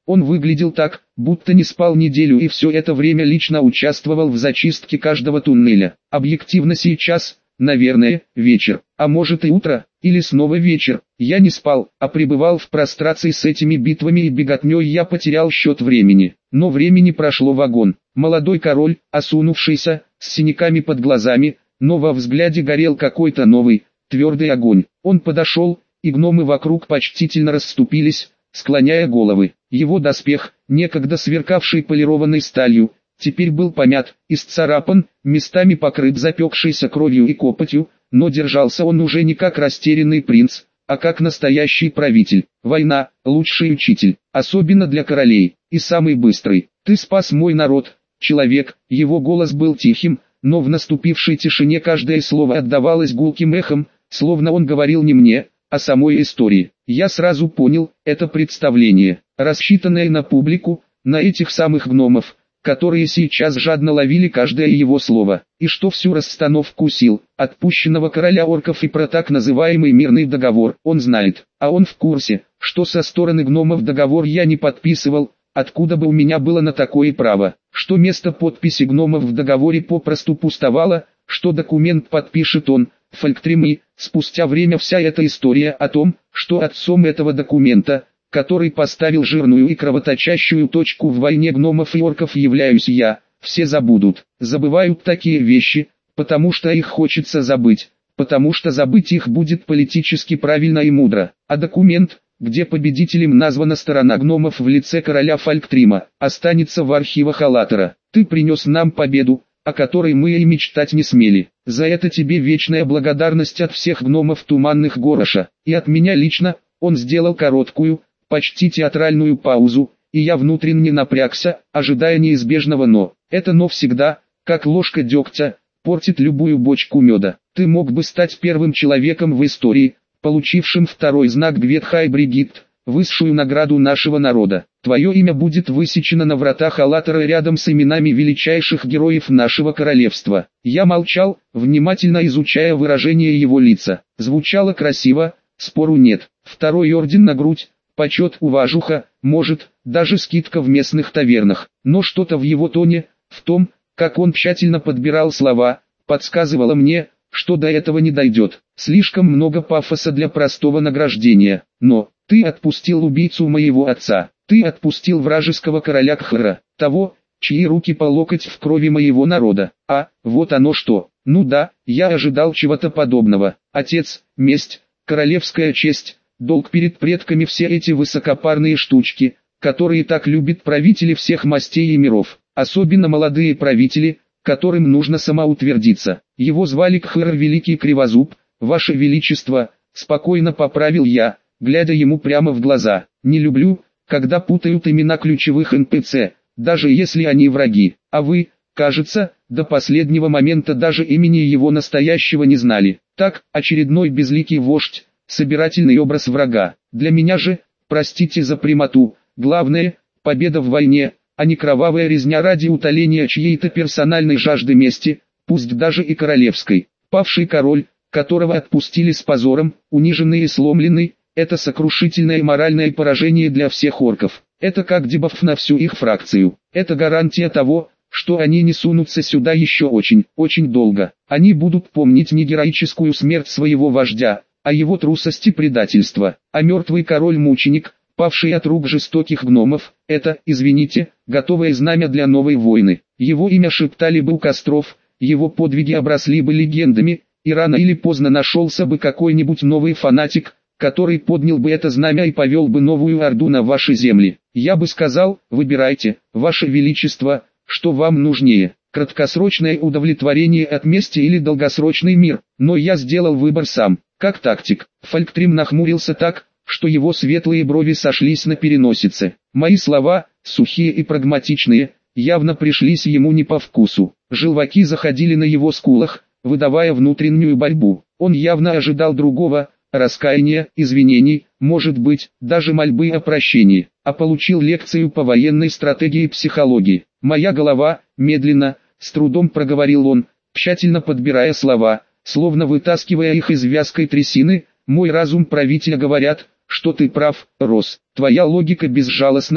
[SPEAKER 1] Он выглядел так, будто не спал неделю и все это время лично участвовал в зачистке каждого туннеля. Объективно сейчас, наверное, вечер, а может и утро, или снова вечер. Я не спал, а пребывал в прострации с этими битвами и беготней, я потерял счет времени. Но времени прошло вагон. Молодой король, осунувшийся, с синяками под глазами, но во взгляде горел какой-то новый, твердый огонь. Он подошел, и гномы вокруг почтительно расступились, склоняя головы. Его доспех, некогда сверкавший полированной сталью, теперь был помят, исцарапан, местами покрыт запекшейся кровью и копотью, но держался он уже не как растерянный принц, а как настоящий правитель. Война – лучший учитель, особенно для королей, и самый быстрый. Ты спас мой народ, человек. Его голос был тихим, но в наступившей тишине каждое слово отдавалось гулким эхом, словно он говорил не мне, а самой истории. Я сразу понял, это представление, рассчитанное на публику, на этих самых гномов, которые сейчас жадно ловили каждое его слово, и что всю расстановку сил, отпущенного короля орков и про так называемый мирный договор, он знает, а он в курсе, что со стороны гномов договор я не подписывал, откуда бы у меня было на такое право, что место подписи гномов в договоре попросту пустовало, что документ подпишет он, Фольктрим, и спустя время вся эта история о том, что отцом этого документа, который поставил жирную и кровоточащую точку в войне гномов и орков, являюсь я, все забудут, забывают такие вещи, потому что их хочется забыть, потому что забыть их будет политически правильно и мудро, а документ, где победителем названа сторона гномов в лице короля Фолктрима, останется в архивах Аллатера. Ты принес нам победу, о которой мы и мечтать не смели. За это тебе вечная благодарность от всех гномов Туманных Гороша, и от меня лично. Он сделал короткую, почти театральную паузу, и я внутренне напрягся, ожидая неизбежного «но». Это «но» всегда, как ложка дегтя, портит любую бочку меда. Ты мог бы стать первым человеком в истории, получившим второй знак Гветхай Бригитт, высшую награду нашего народа. Твое имя будет высечено на вратах Аллатера рядом с именами величайших героев нашего королевства. Я молчал, внимательно изучая выражение его лица. Звучало красиво, спору нет. Второй орден на грудь, почет, уважуха, может, даже скидка в местных тавернах. Но что-то в его тоне, в том, как он тщательно подбирал слова, подсказывало мне, что до этого не дойдет. Слишком много пафоса для простого награждения. Но, ты отпустил убийцу моего отца. Ты отпустил вражеского короля Кхара, того, чьи руки по локоть в крови моего народа. А, вот оно что. Ну да, я ожидал чего-то подобного. Отец, месть, королевская честь, долг перед предками, все эти высокопарные штучки, которые так любят правители всех мастей и миров. Особенно молодые правители, которым нужно самоутвердиться. Его звали Кхара Великий Кривозуб. Ваше Величество, спокойно поправил я, глядя ему прямо в глаза. Не люблю, когда путают имена ключевых эн пэ цэ, даже если они враги. А вы, кажется, до последнего момента даже имени его настоящего не знали. Так, очередной безликий вождь, собирательный образ врага. Для меня же, простите за прямоту, главное – победа в войне, а не кровавая резня ради утоления чьей-то персональной жажды мести, пусть даже и королевской. Павший король, которого отпустили с позором, униженный и сломленный, это сокрушительное моральное поражение для всех орков. Это как дебаф на всю их фракцию. Это гарантия того, что они не сунутся сюда еще очень, очень долго. Они будут помнить не героическую смерть своего вождя, а его трусость и предательство. А мертвый король-мученик, павший от рук жестоких гномов, это, извините, готовое знамя для новой войны. Его имя шептали бы у костров, его подвиги обросли бы легендами, и рано или поздно нашелся бы какой-нибудь новый фанатик, который поднял бы это знамя и повел бы новую орду на ваши земли. Я бы сказал, выбирайте, ваше величество, что вам нужнее, краткосрочное удовлетворение от мести или долгосрочный мир, но я сделал выбор сам, как тактик. Фольктрим нахмурился так, что его светлые брови сошлись на переносице. Мои слова, сухие и прагматичные, явно пришлись ему не по вкусу. Желваки заходили на его скулах, выдавая внутреннюю борьбу. Он явно ожидал другого, раскаяния, извинений, может быть, даже мольбы о прощении, а получил лекцию по военной стратегии и психологии. Моя голова, медленно, с трудом проговорил он, тщательно подбирая слова, словно вытаскивая их из вязкой трясины, мой разум правителя говорят, что ты прав, Рос, твоя логика безжалостна,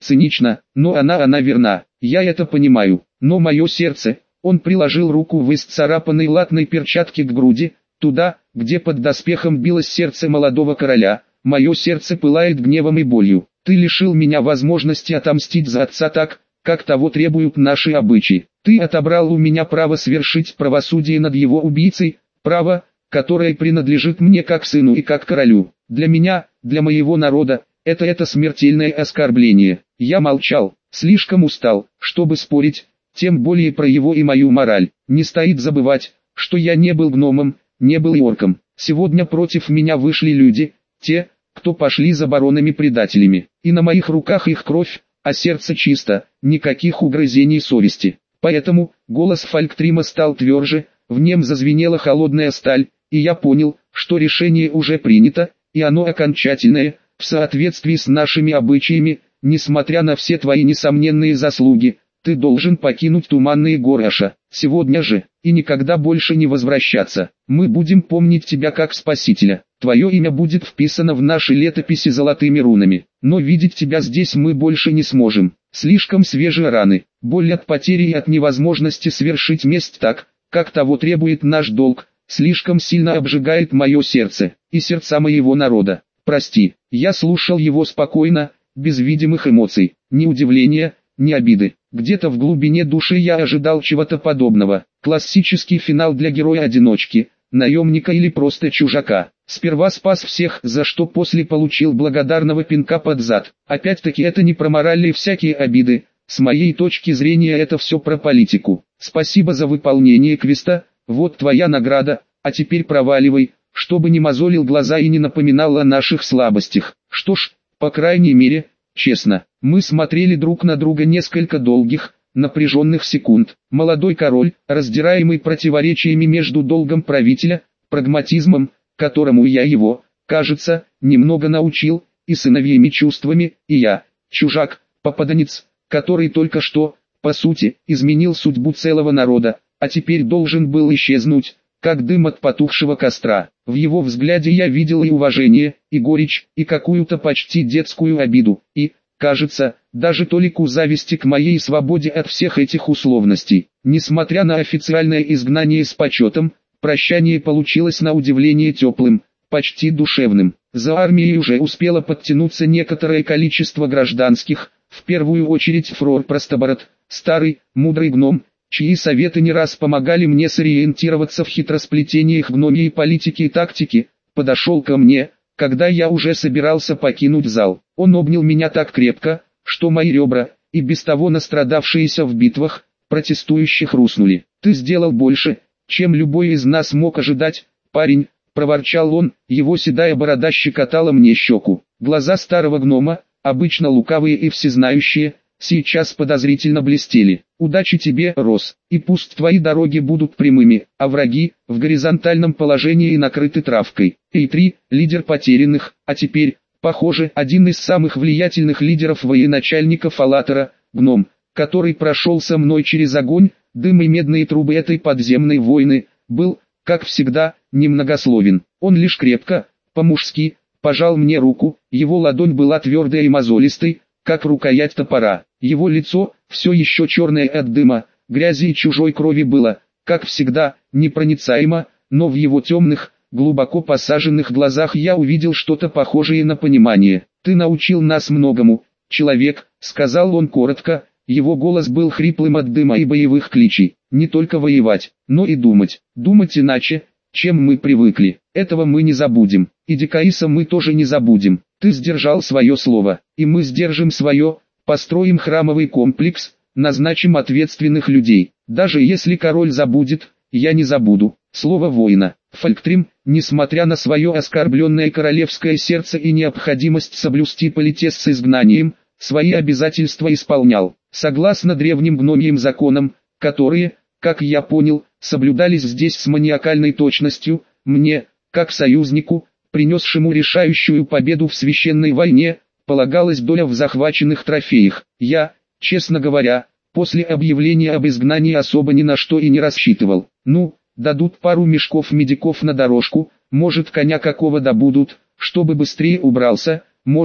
[SPEAKER 1] цинично, но она она верна, я это понимаю, но мое сердце, он приложил руку в исцарапанной латной перчатке к груди, туда, где под доспехом билось сердце молодого короля, мое сердце пылает гневом и болью. Ты лишил меня возможности отомстить за отца так, как того требуют наши обычаи. Ты отобрал у меня право свершить правосудие над его убийцей, право, которое принадлежит мне как сыну и как королю. Для меня, для моего народа, это это смертельное оскорбление. Я молчал, слишком устал, чтобы спорить, тем более про его и мою мораль. Не стоит забывать, что я не был гномом, не был и орком. Сегодня против меня вышли люди, те, кто пошли за баронами-предателями. И на моих руках их кровь, а сердце чисто, никаких угрызений совести. Поэтому, голос Фалктрима стал тверже, в нем зазвенела холодная сталь, и я понял, что решение уже принято, и оно окончательное, в соответствии с нашими обычаями, несмотря на все твои несомненные заслуги. Ты должен покинуть туманные горы Аша, сегодня же, и никогда больше не возвращаться. Мы будем помнить тебя как спасителя. Твое имя будет вписано в наши летописи золотыми рунами. Но видеть тебя здесь мы больше не сможем. Слишком свежие раны, боль от потери и от невозможности свершить месть так, как того требует наш долг, слишком сильно обжигает мое сердце и сердца моего народа. Прости, я слушал его спокойно, без видимых эмоций, ни удивления, ни обиды. Где-то в глубине души я ожидал чего-то подобного. Классический финал для героя-одиночки, наемника или просто чужака. Сперва спас всех, за что после получил благодарного пинка под зад. Опять-таки это не про мораль и всякие обиды. С моей точки зрения это все про политику. Спасибо за выполнение квеста, вот твоя награда, а теперь проваливай, чтобы не мозолил глаза и не напоминал о наших слабостях. Что ж, по крайней мере, честно, мы смотрели друг на друга несколько долгих, напряженных секунд. Молодой король, раздираемый противоречиями между долгом правителя, прагматизмом, которому я его, кажется, немного научил, и сыновьими чувствами, и я, чужак, попаданец, который только что, по сути, изменил судьбу целого народа, а теперь должен был исчезнуть, как дым от потухшего костра. В его взгляде я видел и уважение, и горечь, и какую-то почти детскую обиду, и, кажется, даже толику зависти к моей свободе от всех этих условностей. Несмотря на официальное изгнание с почетом, прощание получилось на удивление теплым, почти душевным. За армией уже успело подтянуться некоторое количество гражданских, в первую очередь Фрор Простобород, старый, мудрый гном, чьи советы не раз помогали мне сориентироваться в хитросплетениях гномьей политики и тактики, подошел ко мне, когда я уже собирался покинуть зал. Он обнял меня так крепко, что мои ребра, и без того настрадавшиеся в битвах, протестующих хрустнули. «Ты сделал больше, чем любой из нас мог ожидать, парень», — проворчал он, его седая борода щекотала мне щеку. Глаза старого гнома, обычно лукавые и всезнающие, сейчас подозрительно блестели. «Удачи тебе, Рос, и пусть твои дороги будут прямыми, а враги, в горизонтальном положении накрыты травкой». Эй три, лидер потерянных, а теперь, похоже, один из самых влиятельных лидеров военачальников Аллатора, гном, который прошел со мной через огонь, дым и медные трубы этой подземной войны, был, как всегда, немногословен. Он лишь крепко, по-мужски, пожал мне руку, его ладонь была твердой и мозолистой, как рукоять топора. Его лицо, все еще черное от дыма, грязи и чужой крови было, как всегда, непроницаемо, но в его темных, глубоко посаженных глазах я увидел что-то похожее на понимание. «Ты научил нас многому, человек», — сказал он коротко, его голос был хриплым от дыма и боевых кличей. «Не только воевать, но и думать. Думать иначе, чем мы привыкли. Этого мы не забудем, и Дикаиса мы тоже не забудем. Ты сдержал свое слово, и мы сдержим свое, построим храмовый комплекс, назначим ответственных людей. Даже если король забудет, я не забуду». Слово воина. Фалктрим, несмотря на свое оскорбленное королевское сердце и необходимость соблюсти политес с изгнанием, свои обязательства исполнял, согласно древним гномьим законам, которые, как я понял, соблюдались здесь с маниакальной точностью. Мне, как союзнику, принесшему решающую победу в священной войне, полагалась доля в захваченных трофеях. Я, честно говоря, после объявления об изгнании особо ни на что и не рассчитывал. Ну, дадут пару мешков медиков на дорожку, может коня какого добудут, чтобы быстрее убрался, может,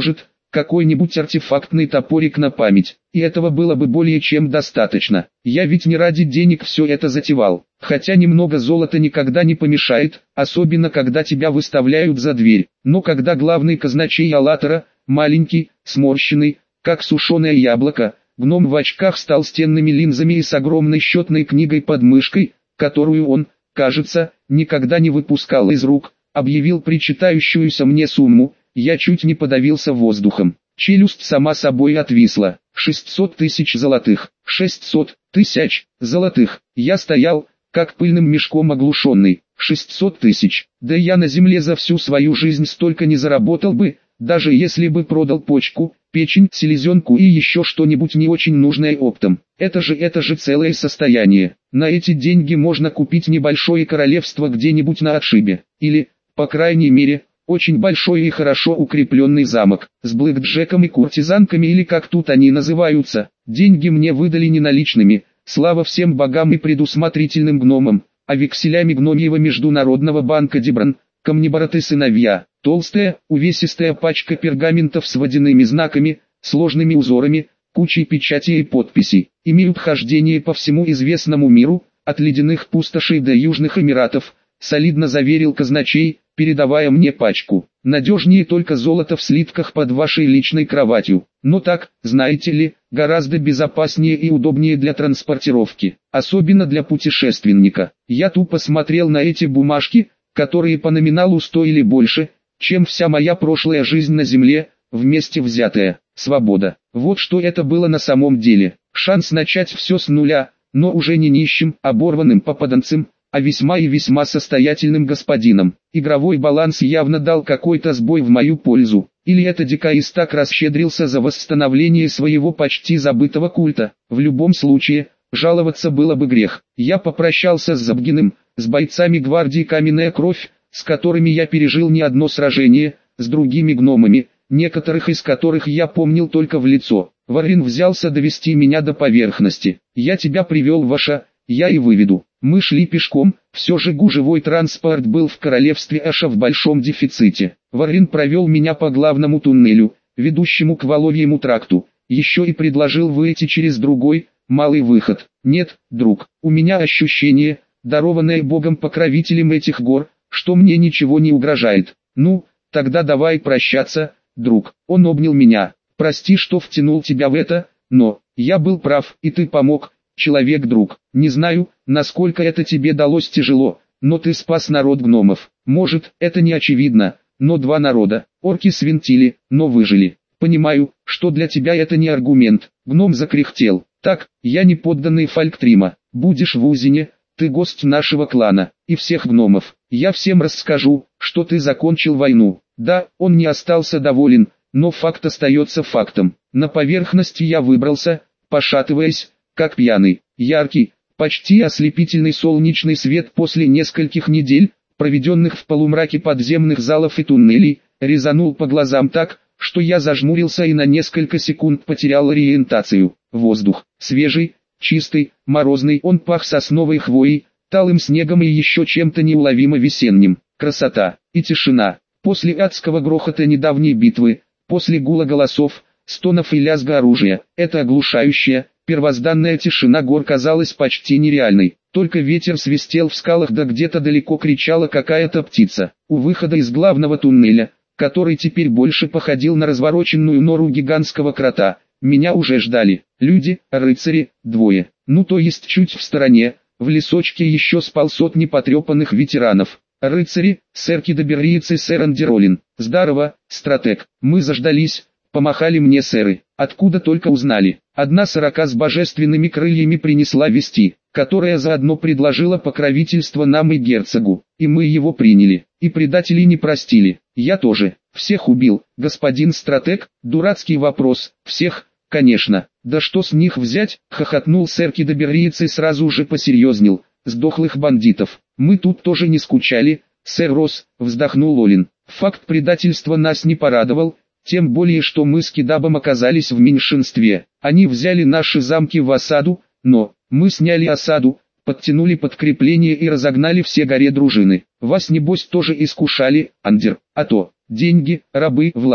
[SPEAKER 1] какой-нибудь артефактный топорик на память, и этого было бы более чем достаточно. Я ведь не ради денег все это затевал, хотя немного золота никогда не помешает, особенно когда тебя выставляют за дверь. Но когда главный казначей Аллатора, маленький, сморщенный, как сушеное яблоко, гном в очках с толстенными линзами и с огромной счетной книгой под мышкой, которую он, кажется, никогда не выпускал из рук, объявил причитающуюся мне сумму, я чуть не подавился воздухом. Челюсть сама собой отвисла. шестьсот тысяч золотых. шестьсот тысяч золотых. Я стоял, как пыльным мешком оглушенный. шестьсот тысяч. Да я на земле за всю свою жизнь столько не заработал бы, даже если бы продал почку, печень, селезенку и еще что-нибудь не очень нужное оптом. Это же это же целое состояние. На эти деньги можно купить небольшое королевство где-нибудь на отшибе. Или, по крайней мере, очень большой и хорошо укрепленный замок, с блэкджеком и куртизанками или как тут они называются. Деньги мне выдали не наличными, слава всем богам и предусмотрительным гномам, а векселями гномьего международного банка Дебран, Камнеборот и сыновья. Толстая, увесистая пачка пергаментов с водяными знаками, сложными узорами, кучей печатей и подписей. Имеют хождение по всему известному миру, от ледяных пустошей до Южных Эмиратов, солидно заверил казначей, передавая мне пачку. Надежнее только золото в слитках под вашей личной кроватью. Но так, знаете ли, гораздо безопаснее и удобнее для транспортировки. Особенно для путешественника. Я тупо смотрел на эти бумажки, которые по номиналу стоили больше, чем вся моя прошлая жизнь на земле, вместе взятая. Свобода. Вот что это было на самом деле. Шанс начать все с нуля, но уже не нищим, оборванным попаданцем, а весьма и весьма состоятельным господином. Игровой баланс явно дал какой-то сбой в мою пользу. Или это Дикаис так расщедрился за восстановление своего почти забытого культа. В любом случае, жаловаться было бы грех. Я попрощался с Забгиным, с бойцами гвардии Каменная Кровь, с которыми я пережил не одно сражение, с другими гномами, некоторых из которых я помнил только в лицо. Варин взялся довести меня до поверхности. Я тебя привел, Ваша, я и выведу. Мы шли пешком, все же гужевой транспорт был в королевстве Аша в большом дефиците. Варин провел меня по главному туннелю, ведущему к Воловьему тракту, еще и предложил выйти через другой, малый выход. Нет, друг, у меня ощущение, дарованное Богом-покровителем этих гор, что мне ничего не угрожает. Ну, тогда давай прощаться, друг. Он обнял меня. Прости, что втянул тебя в это, но я был прав, и ты помог, человек-друг. Не знаю, насколько это тебе далось тяжело, но ты спас народ гномов. Может, это не очевидно, но два народа, орки свинтили, но выжили. Понимаю, что для тебя это не аргумент. Гном закряхтел. Так, я не подданный Фалктрима. Будешь в Узине, ты гость нашего клана, и всех гномов. Я всем расскажу, что ты закончил войну. Да, он не остался доволен, но факт остается фактом. На поверхность я выбрался, пошатываясь, как пьяный. Яркий, почти ослепительный солнечный свет после нескольких недель, проведенных в полумраке подземных залов и туннелей, резанул по глазам так, что я зажмурился и на несколько секунд потерял ориентацию. Воздух, свежий, чистый, морозный, он пах сосновой хвоей, талым снегом и еще чем-то неуловимо весенним. Красота и тишина. После адского грохота недавней битвы, после гула голосов, стонов и лязга оружия, эта оглушающая, первозданная тишина гор казалась почти нереальной. Только ветер свистел в скалах, да где-то далеко кричала какая-то птица. У выхода из главного туннеля, который теперь больше походил на развороченную нору гигантского крота, меня уже ждали. Люди, рыцари, двое. Ну то есть чуть в стороне, в лесочке еще спал сотни потрепанных ветеранов. Рыцари, сэр Кидоберриец и сэр Андеролин. Здорово, стратег. Мы заждались, помахали мне сэры. Откуда только узнали. Одна сорока с божественными крыльями принесла вести, которая заодно предложила покровительство нам и герцогу. И мы его приняли. И предателей не простили. Я тоже. Всех убил, господин стратег. Дурацкий вопрос. Всех, конечно. Да что с них взять? Хохотнул сэр Кидоберриец и сразу же посерьезнел. Сдохлых бандитов. Мы тут тоже не скучали, сэр Росс, вздохнул Олин. Факт предательства нас не порадовал, тем более что мы с Кидабом оказались в меньшинстве. Они взяли наши замки в осаду, но мы сняли осаду, подтянули подкрепление и разогнали все горе дружины. Вас небось тоже искушали, Андер, а то, деньги, рабы, власть.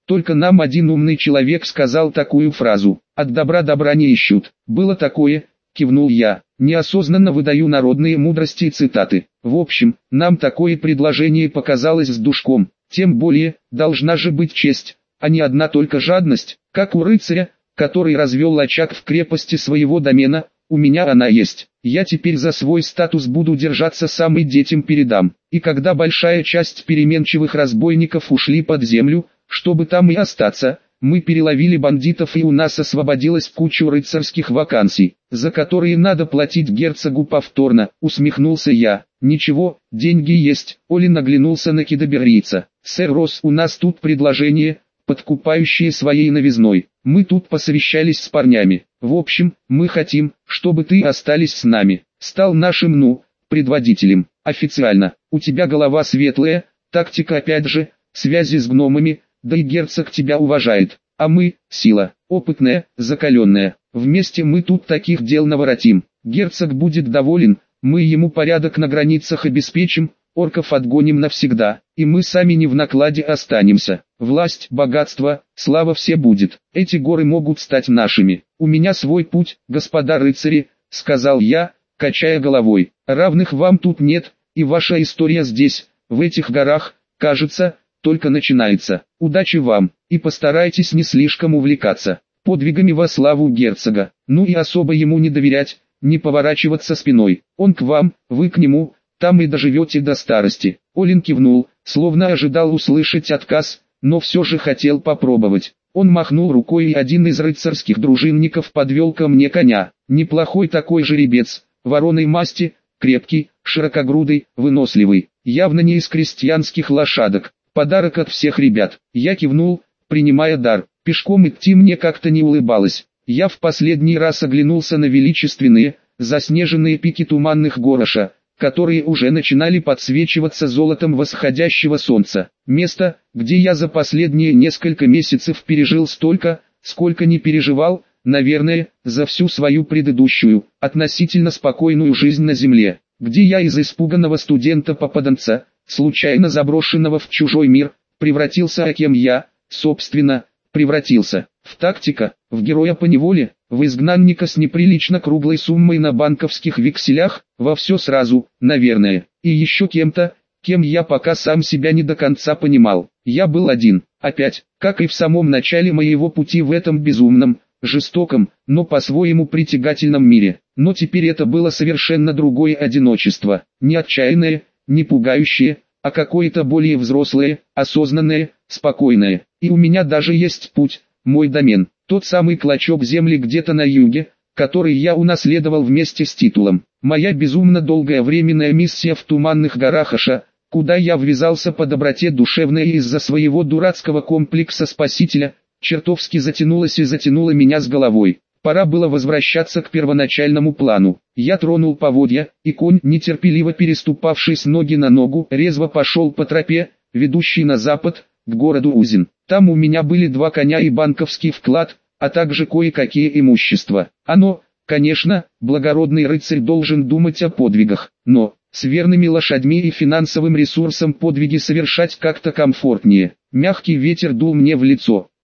[SPEAKER 1] Только нам один умный человек сказал такую фразу: «От добра добра не ищут». Было такое, кивнул я. Неосознанно выдаю народные мудрости и цитаты. В общем, нам такое предложение показалось с душком. Тем более, должна же быть честь, а не одна только жадность, как у рыцаря, который развел очаг в крепости своего домена. У меня она есть. Я теперь за свой статус буду держаться сам и детям передам. И когда большая часть переменчивых разбойников ушли под землю, чтобы там и остаться, мы переловили бандитов, и у нас освободилась куча рыцарских вакансий, за которые надо платить герцогу повторно, усмехнулся я. Ничего, деньги есть. Олин оглянулся на кидаберийца. Сэр Росс, у нас тут предложение, подкупающее своей новизной. Мы тут посовещались с парнями. В общем, мы хотим, чтобы ты остались с нами, стал нашим, ну, предводителем. Официально, у тебя голова светлая, тактика опять же, связи с гномами, да и герцог тебя уважает. А мы, сила, опытная, закаленная. Вместе мы тут таких дел наворотим. Герцог будет доволен, мы ему порядок на границах обеспечим, орков отгоним навсегда, и мы сами не в накладе останемся. Власть, богатство, слава все будет. Эти горы могут стать нашими. У меня свой путь, господа рыцари, сказал я, качая головой. Равных вам тут нет, и ваша история здесь, в этих горах, кажется, только начинается. Удачи вам, и постарайтесь не слишком увлекаться подвигами во славу герцога. Ну и особо ему не доверять, не поворачиваться спиной. Он к вам, вы к нему, там и доживете до старости. Олин кивнул, словно ожидал услышать отказ, но все же хотел попробовать. Он махнул рукой, и один из рыцарских дружинников подвел ко мне коня. Неплохой такой жеребец, вороной масти, крепкий, широкогрудый, выносливый, явно не из крестьянских лошадок. Подарок от всех ребят. Я кивнул, принимая дар. Пешком идти мне как-то не улыбалось. Я в последний раз оглянулся на величественные, заснеженные пики туманных Гороша, которые уже начинали подсвечиваться золотом восходящего солнца. Место, где я за последние несколько месяцев пережил столько, сколько не переживал, наверное, за всю свою предыдущую, относительно спокойную жизнь на земле, где я из испуганного студента-попаданца, случайно заброшенного в чужой мир, превратился, а кем я, собственно, превратился, в тактика, в героя поневоле, в изгнанника с неприлично круглой суммой на банковских векселях, во все сразу, наверное, и еще кем-то, кем я пока сам себя не до конца понимал. Я был один, опять, как и в самом начале моего пути в этом безумном, жестоком, но по-своему притягательном мире. Но теперь это было совершенно другое одиночество, не отчаянное, не пугающее, а какое-то более взрослое, осознанное, спокойное. И у меня даже есть путь, мой домен, тот самый клочок земли где-то на юге, который я унаследовал вместе с титулом. Моя безумно долгая временная миссия в туманных горах Аша, куда я ввязался по доброте душевной из-за своего дурацкого комплекса спасителя, чертовски затянулась и затянула меня с головой. Пора было возвращаться к первоначальному плану. Я тронул поводья, и конь, нетерпеливо переступавший с ноги на ногу, резво пошел по тропе, ведущей на запад, к городу Узин. Там у меня были два коня и банковский вклад, а также кое-какие имущества. Оно, конечно, благородный рыцарь должен думать о подвигах, но с верными лошадьми и финансовым ресурсом подвиги совершать как-то комфортнее. Мягкий ветер дул мне в лицо.